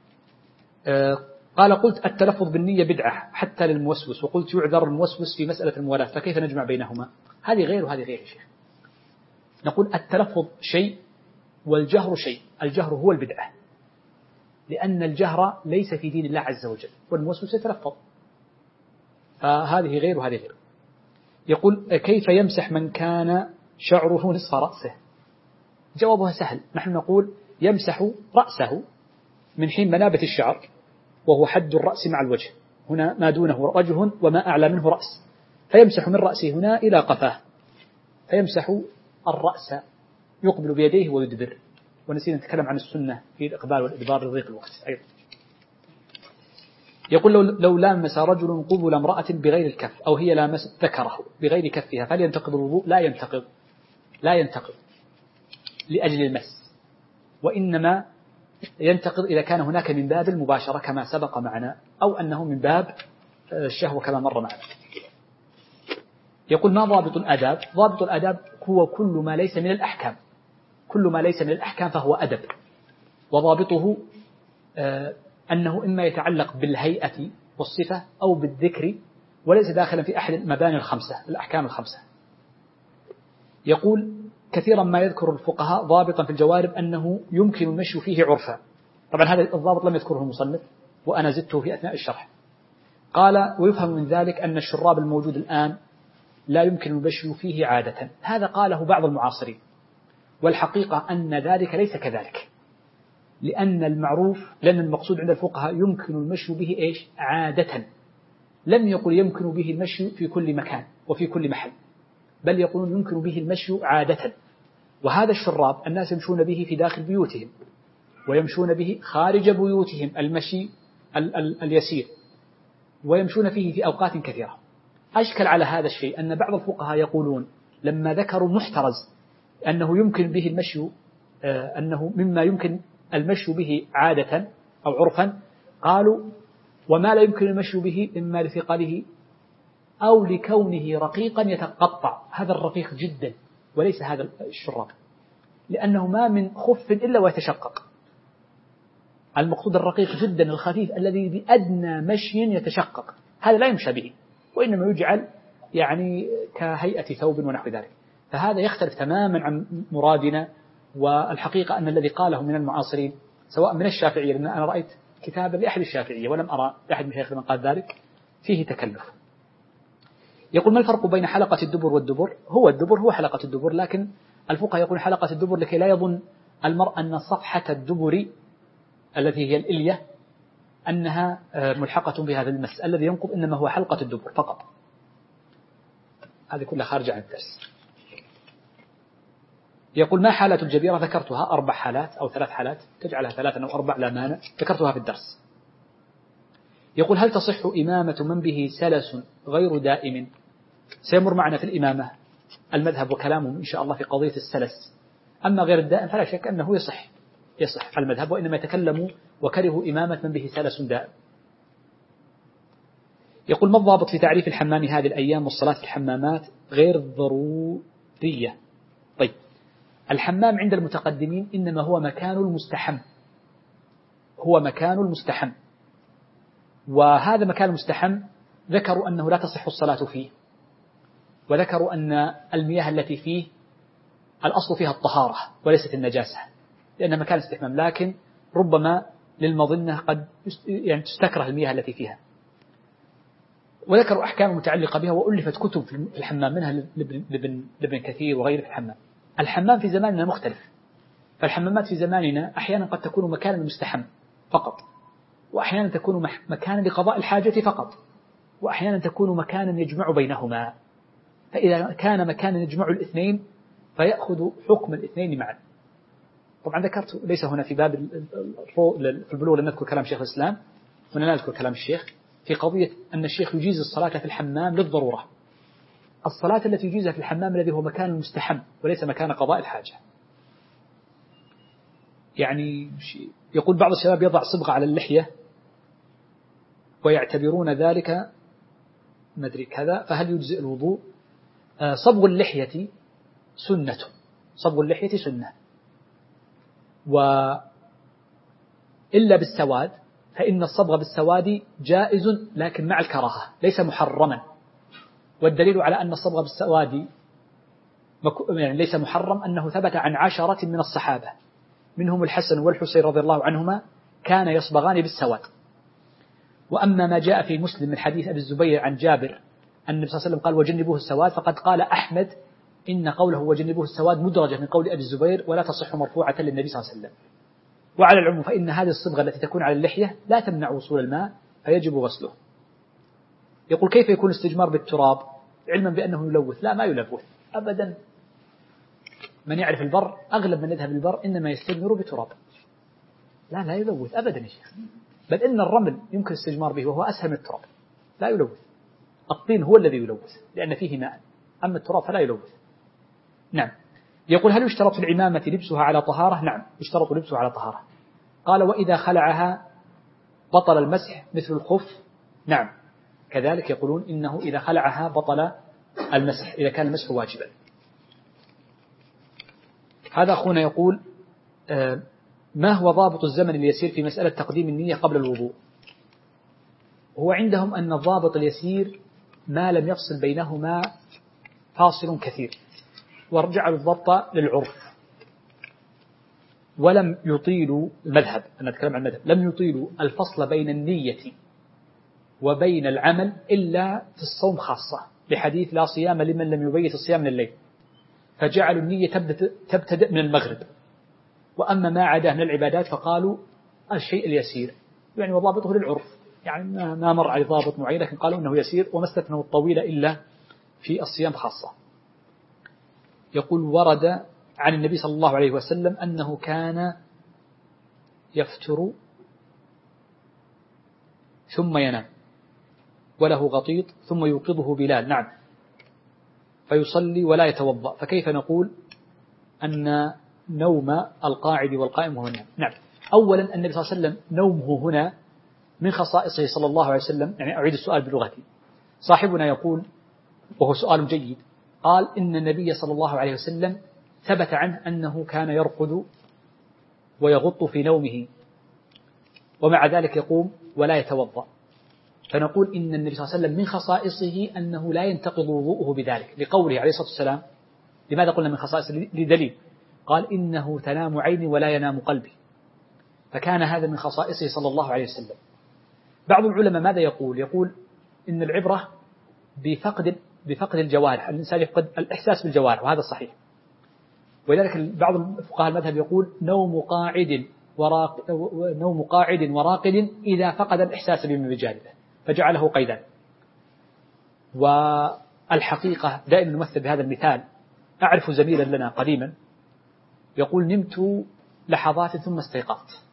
قال قلت التلفظ بالنية بدعة حتى للموسوس، وقلت يعذر الموسوس في مسألة الموالاة، فكيف نجمع بينهما؟ هذه غير وهذه غير يا شيخ. نقول التلفظ شيء والجهر شيء، الجهر هو البدعة، لأن الجهر ليس في دين الله عز وجل، والموسوس يتلفظ، فهذه غير وهذه غير. يقول كيف يمسح من كان شعره نصف رأسه؟ جوابها سهل، نحن نقول يمسح رأسه من حين منابت الشعر، وهو حد الرأس مع الوجه، هنا ما دونه وجه وما أعلى منه رأس، فيمسح من رأسه هنا إلى قفاه، فيمسح الرأس، يقبل بيديه ويدبر. ونسينا نتكلم عن السنة في الإقبال والإدبار لضيق الوقت أيضا. يقول لو لامس رجل قبل امرأة بغير الكف، أو هي لامست ذكره بغير كفها، فهل ينتقض الوضوء؟ لا ينتقض لأجل المس، وإنما ينتقض إذا كان هناك من باب المباشرة كما سبق معنا، أو أنه من باب الشهوة كما مر معنا. يقول ما ضابط الآداب؟ ضابط الآداب هو كل ما ليس من الأحكام، كل ما ليس من الأحكام فهو أدب، وضابطه أنه إما يتعلق بالهيئة والصفة أو بالذكر، وليس داخلا في أحد المباني الخمسة، الأحكام الخمسة. يقول كثيرا ما يذكر الفقهاء ضابطا في الجوارب أنه يمكن المشي فيه عرفا، طبعا هذا الضابط لم يذكره المصنف وأنا زدته في أثناء الشرح. قال ويفهم من ذلك أن الشراب الموجود الآن لا يمكن المشي فيه عادة، هذا قاله بعض المعاصرين، والحقيقة أن ذلك ليس كذلك، لأن المقصود عند الفقهاء يمكن المشي به إيش؟ عادة، لم يقل يمكن به المشي في كل مكان وفي كل محل، بل يقولون يمكن به المشي عادة. وهذا الشراب الناس يمشون به في داخل بيوتهم، ويمشون به خارج بيوتهم المشي اليسير، ويمشون فيه في أوقات كثيرة. أشكل على هذا الشيء أن بعض الفقهاء يقولون لما ذكروا محترز أنه يمكن به المشي، أنه مما يمكن المشي به عادة أو عرفا، قالوا وما لا يمكن المشي به إما لثقله أو لكونه رقيقا يتقطع، هذا الرقيق جدا وليس هذا الشراب، لأنه ما من خف إلا ويتشقق، المقصود الرقيق جدا الخفيف الذي بأدنى مشي يتشقق، هذا لا يمشى به، وإنما يجعل يعني كهيئة ثوب ونحو ذلك، فهذا يختلف تماما عن مرادنا. والحقيقة أن الذي قاله من المعاصرين سواء من الشافعية، لأن أنا رأيت كتابا لأحد الشافعية ولم أرى أحد من شيخ من قال ذلك، فيه تكلف. يقول ما الفرق بين حلقة الدبر والدبر؟ هو الدبر هو حلقة الدبر، لكن الفقهاء يقول حلقة الدبر لكي لا يظن المرء أن صفحة الدبر التي هي الإلية أنها ملحقة بهذا المس، الذي ينقض إنما هو حلقة الدبر فقط. هذه كلها خارجة عن الدرس. يقول ما حالة الجبيرة؟ ذكرتها 4 حالات أو 3 حالات، تجعلها 3 أو 4 لا مانع، ذكرتها في الدرس. يقول هل تصح إمامة من به سلس غير دائم؟ سيمر معنا في الإمامة المذهب وكلامهم إن شاء الله في قضية السلس، أما غير الدائم فلا شك أنه يصح على المذهب، وإنما يتكلموا وكرهوا إمامة من به سلس دائم. يقول ما الضابط في تعريف الحمام هذه الأيام والصلاة في الحمامات غير ضرورية؟ طيب، الحمام عند المتقدمين إنما هو مكان المستحم، وهذا مكان المستحم ذكروا أنه لا تصح الصلاة فيه، وذكروا أن المياه التي فيه الأصل فيها الطهارة وليست النجاسة، لأنها مكان استحمام، لكن ربما للمظنة قد يعني تستكره المياه التي فيها. وذكروا أحكام متعلقة بها، وألفت كتب في الحمام منها لابن كثير وغيره في الحمام. الحمام في زماننا مختلف، فالحمامات في زماننا أحيانا قد تكون مكانا مستحم فقط، وأحيانا تكون مكانا لقضاء الحاجة فقط، وأحيانا تكون مكانا يجمع بينهما، فإذا كان مكانا يجمع الاثنين فيأخذ حكم الاثنين معا. طبعا ذكرت ليس هنا في باب في البلوغ لم نذكر كلام شيخ الإسلام، ولا نذكر كلام الشيخ في قضية أن الشيخ يجيز الصلاة في الحمام للضرورة، الصلاة التي يجيزها في الحمام الذي هو مكان مستحم وليس مكان قضاء الحاجة. يعني يقول بعض الشباب يضع صبغة على اللحية ويعتبرون ذلك مدري كذا فهل يجزئ الوضوء؟ صبغ اللحية سنة، صبغ اللحية سنة، وإلا بالسواد فإن الصبغ بالسواد جائز لكن مع الكراهة ليس محرما، والدليل على أن الصبغ بالسواد يعني ليس محرم أنه ثبت عن 10 من الصحابة منهم الحسن والحسين رضي الله عنهما كان يصبغان بالسواد. وأما ما جاء في مسلم من حديث أبي الزبير عن جابر أن النبي صلى الله عليه وسلم قال وجنبوه السواد، فقد قال أحمد إن قوله وجنبوه السواد مدرجة من قول أبي الزبير ولا تصح مرفوعة للنبي صلى الله عليه وسلم. وعلى العموم فإن هذه الصبغة التي تكون على اللحية لا تمنع وصول الماء فيجب غسله. يقول كيف يكون الاستجمار بالتراب علما بأنه يلوث؟ لا، ما يلوث أبدا. من يعرف البر أغلب من يذهب البر إنما يستجمر بتراب، لا يلوث أبدا يا شيخ، بل إن الرمل يمكن الاستجمار به وهو أسهل من التراب، لا يلوث. الطين هو الذي يلوث لأن فيه ماء، أما التراب فلا يلوث. نعم. يقول هل يشترط في العمامة لبسها على طهارة؟ نعم يشترط لبسها على طهارة. قال وإذا خلعها بطل المسح مثل الخف؟ نعم كذلك يقولون إنه إذا خلعها بطل المسح إذا كان المسح واجبا. هذا أخونا يقول ما هو ضابط الزمن اليسير في مسألة تقديم النية قبل الوضوء؟ هو عندهم أن الضابط اليسير ما لم يفصل بينهما فاصل كثير، وارجعوا الضبط للعرف، ولم يطيلوا المذهب، أنا أتكلم عن المذهب، لم يطيلوا الفصل بين النية وبين العمل إلا في الصوم خاصة لحديث لا صيام لمن لم يبيت الصيام من الليل، فجعلوا النية تبتدئ من المغرب. وأما ما عداه من العبادات فقالوا الشيء اليسير يعني وضابطه للعرف، يعني ما مر على ضابط معين لكن قالوا إنه يسير وما استثنوا الطويل إلا في الصيام خاصة. يقول ورد عن النبي صلى الله عليه وسلم أنه كان يفتر ثم ينام وله غطيط ثم يوقظه بلال، نعم، فيصلي ولا يتوضأ، فكيف نقول أن نوم القاعد والقائم هو النوم؟ نعم، أولا النبي صلى الله عليه وسلم نومه هنا من خصائصه صلى الله عليه وسلم، يعني أعيد السؤال بلغتي. صاحبنا يقول وهو سؤال جيد، قال إن النبي صلى الله عليه وسلم ثبت عنه أنه كان يرقد ويغط في نومه ومع ذلك يقوم ولا يتوضأ، فنقول إن النبي صلى الله عليه وسلم من خصائصه أنه لا ينتقض وضوءه بذلك لقوله عليه الصلاة والسلام. لماذا قلنا من خصائصه؟ لدليل، قال إنه تنام عيني ولا ينام قلبي، فكان هذا من خصائصه صلى الله عليه وسلم. بعض العلماء ماذا يقول؟ يقول إن العبرة بفقد الجوارح، الإنسان يفقد الإحساس بالجوارح، وهذا صحيح. ولذلك بعض فقهاء المذهب يقول نوم قاعد وراقد إذا فقد الإحساس بما بجانبه، فجعله قيدا. والحقيقة دائما نمثل بهذا المثال. أعرف زميلا لنا قديما يقول نمت لحظات ثم استيقظت،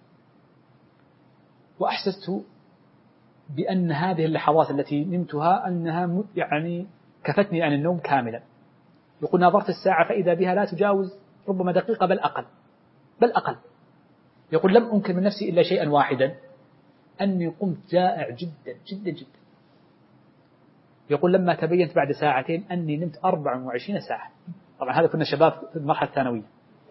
وأحسست بأن هذه اللحظات التي نمتها أنها يعني كفتني عن النوم كاملا. يقول نظرت الساعة فإذا بها لا تجاوز ربما دقيقة بل أقل. يقول لم أنكر من نفسي إلا شيئا واحدا، أني قمت جائع جدا جدا جدا. يقول لما تبينت بعد ساعتين أني نمت 24 ساعة. طبعا هذا كنا شباب في المرحلة الثانوية،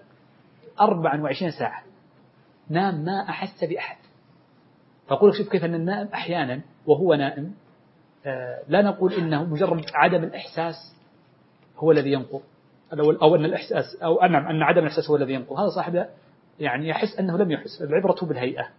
24 ساعة نام ما أحس بأحد. فأقول شوف كيف أن النائم أحيانا وهو نائم لا نقول إنه مجرد عدم الإحساس هو الذي ينقض، أو أن الإحساس أو أن عدم الإحساس هو الذي ينقض. هذا صاحب يعني يحس أنه لم يحس، العبرة بالهيئة.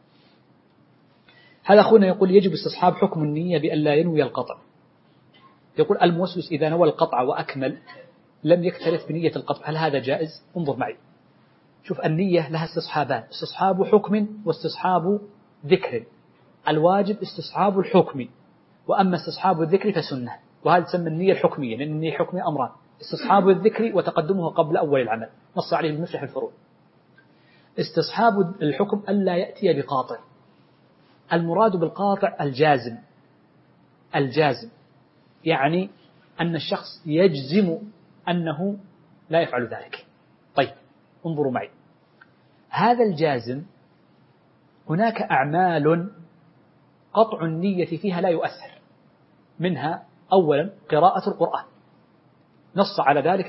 هذا أخونا يقول يجب استصحاب حكم النية بأن لا ينوي القطع. يقول الموسوس إذا نوى القطع وأكمل لم يكترث بنية القطع، هل هذا جائز؟ انظر معي، شوف النية لها استصحابان، استصحاب حكم واستصحاب ذكر. الواجب استصحاب الحكم، وأما استصحاب الذكر فسنة، وهذا تسمى النية الحكمية، لأن النية الحكمية أمران: استصحاب الذكر وتقدمه قبل أول العمل، نص عليه المفلح الفروع. استصحاب الحكم ألا يأتي بقاطع، المراد بالقاطع الجازم، يعني أن الشخص يجزم أنه لا يفعل ذلك. طيب انظروا معي، هذا الجازم هناك أعمال قطع النية فيها لا يؤثر، منها أولا قراءة القرآن، نص على ذلك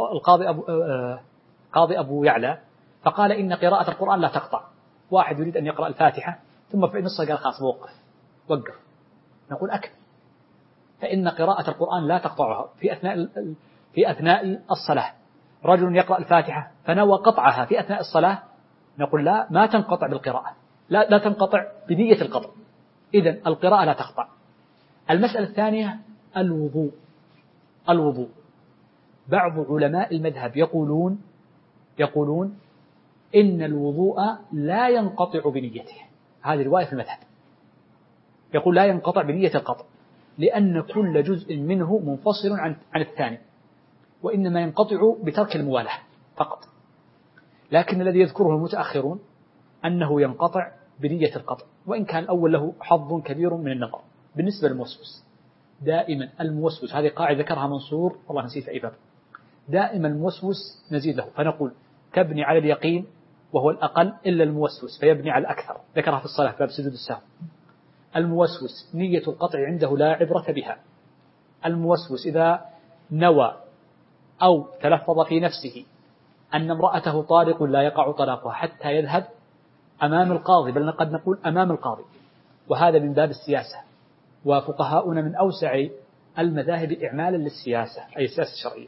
قاضي أبو يعلى فقال إن قراءة القرآن لا تقطع. واحد يريد أن يقرأ الفاتحة ثم في نصها قال خلاص وقف. نقول أكمل، فإن قراءة القرآن لا تقطعها في أثناء الصلاة. رجل يقرأ الفاتحة فنوى قطعها في أثناء الصلاة، نقول لا، ما تنقطع بالقراءة، لا تنقطع بنية القطع، إذن القراءة لا تقطع. المسألة الثانية الوضوء. بعض علماء المذهب يقولون إن الوضوء لا ينقطع بنيته، هذه رواية في المذهب، يقول لا ينقطع بنية القطع، لأن كل جزء منه منفصل عن الثاني، وإنما ينقطع بترك الموالاة فقط. لكن الذي يذكره المتأخرون أنه ينقطع بنية القطع، وإن كان الأول له حظ كبير من النظر. بالنسبة للموسوس، دائما الموسوس، هذه قاعدة ذكرها منصور والله نسيت أي باب، دائما الموسوس نزيد له فنقول تبني على اليقين وهو الأقل إلا الموسوس فيبني على الأكثر، ذكرها في الصلاة باب سجود السهو. الموسوس نية القطع عنده لا عبرة بها. الموسوس إذا نوى أو تلفظ في نفسه أن امرأته طالق لا يقع طلاقها حتى يذهب أمام القاضي، بل قد نقول أمام القاضي، وهذا من باب السياسة، وفقهاؤنا من أوسع المذاهب إعمالا للسياسة، أي السياسة الشرعية.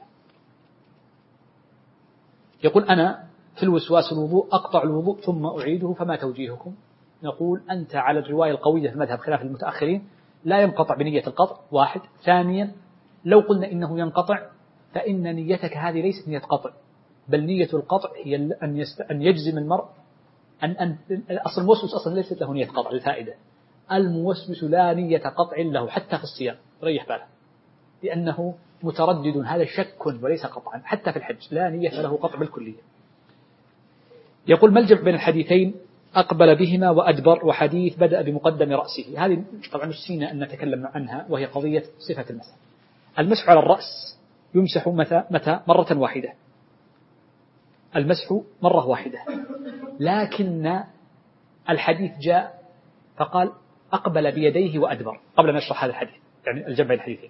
يقول أنا في الوسواس الوضوء أقطع الوضوء ثم أعيده، فما توجيهكم؟ نقول أنت على الرواية القوية في المذهب خلاف المتأخرين، لا ينقطع بنية القطع، واحد. ثانيا، لو قلنا إنه ينقطع فإن نيتك هذه ليست نية قطع، بل نية القطع هي أن يجزم المرء أن أصل الموسوس أصلا ليست له نية قطع للفائدة. الموسوس لا نية قطع له حتى في الصيام، ريح باله، لأنه متردد، هذا شك وليس قطعا. حتى في الحج لا نية له قطع بالكلية. يقول ما الجمع بين الحديثين أقبل بهما وأدبر وحديث بدأ بمقدم رأسه؟ هذه طبعا نسينا أن نتكلم عنها، وهي قضية صفة المسح. المسح على الرأس يمسح متى؟ مرة واحدة، المسح مرة واحدة، لكن الحديث جاء فقال أقبل بيديه وأدبر. قبل أن نشرح هذا الحديث يعني الجمع بين الحديثين،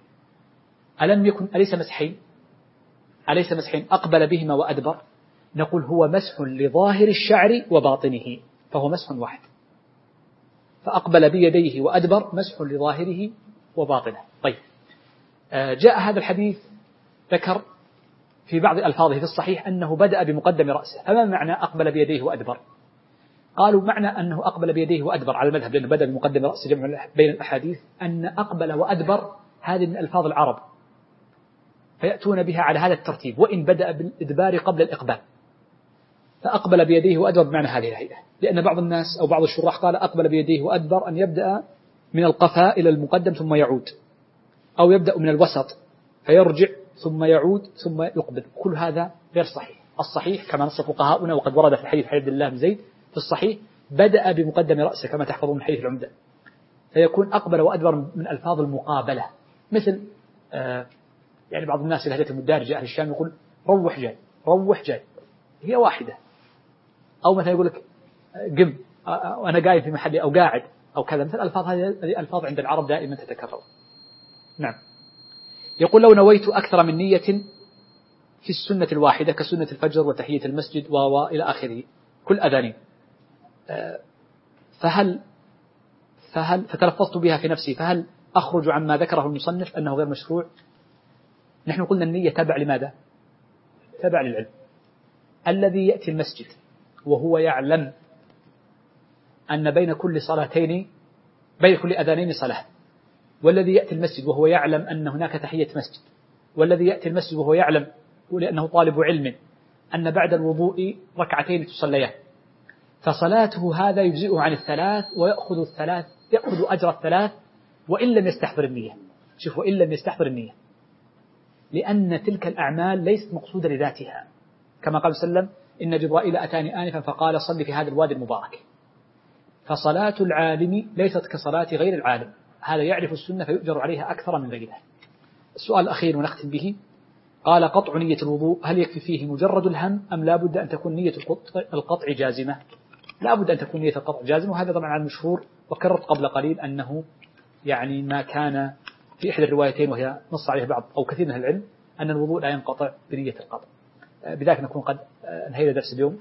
أليس مسحين أقبل بهما وأدبر؟ نقول هو مسح لظاهر الشعر وباطنه، فهو مسح واحد. فأقبل بيديه وأدبر مسح لظاهره وباطنه. طيب، جاء هذا الحديث ذكر في بعض ألفاظه في الصحيح أنه بدأ بمقدم رأسه، فما معنى أقبل بيديه وأدبر؟ قالوا معنى أنه أقبل بيديه وأدبر على المذهب لأنه بدأ بمقدم رأسه، جمع بين الأحاديث أن أقبل وأدبر هذه من ألفاظ العرب، فيأتون بها على هذا الترتيب، وإن بدأ بالإدبار قبل الإقبال، فأقبل بيديه وأدبر بمعنى هذه الهيئة. لأن بعض الناس أو بعض الشراح قال أقبل بيديه وأدبر أن يبدأ من القفاء إلى المقدم ثم يعود، أو يبدأ من الوسط فيرجع ثم يعود ثم يقبل. كل هذا غير صحيح. الصحيح كما نص فقهاؤنا وقد ورد في حديث عبد الله بن زيد في الصحيح بدأ بمقدم رأسه كما تحفظون من حديث العمدة، فيكون أقبل وأدبر من ألفاظ المقابلة. مثل يعني بعض الناس لهجة المدارجة أهل الشام يقول روح جاي، هي واحدة. أو مثلا يقول لك قم وأنا قايم في محلي، أو قاعد، أو كذا. مثل الألفاظ هذه ألفاظ عند العرب دائما تتكرر. نعم. يقول لو نويت أكثر من نية في السنة الواحدة كسنة الفجر وتحية المسجد وإلى آخره كل أذانين، فتلفظت بها في نفسي، فهل أخرج عما ذكره المصنف أنه غير مشروع؟ نحن قلنا النية تبع لماذا؟ تبع للعلم. الذي يأتي المسجد وهو يعلم أن بين كل أذانين صلاة، والذي يأتي المسجد وهو يعلم أن هناك تحية مسجد، والذي يأتي المسجد وهو يعلم لأنه طالب علم أن بعد الوضوء ركعتين تصليان، فصلاته هذا يجزئه عن الثلاث يأخذ أجر الثلاث وإن لم يستحضر النية. شوف، وإن لم يستحضر النية، لأن تلك الأعمال ليست مقصودة لذاتها، كما قال صلى الله عليه وسلم إن جبرائيل أتاني آنفا فقال صل في هذا الوادي المبارك. فصلاة العالم ليست كصلاة غير العالم، هذا يعرف السنة فيؤجر عليها أكثر من غيره. السؤال الأخير ونختم به، قال قطع نية الوضوء هل يكفي فيه مجرد الهم أم لا بد أن تكون نية القطع جازمة؟ لا بد أن تكون نية القطع جازمة، وهذا طبعا على المشهور، وكررت قبل قليل أنه يعني ما كان في إحدى الروايتين وهي نص عليه بعض أو كثير من العلم أن الوضوء لا ينقطع بنية القطع. بذلك نكون قد انهينا درس اليوم.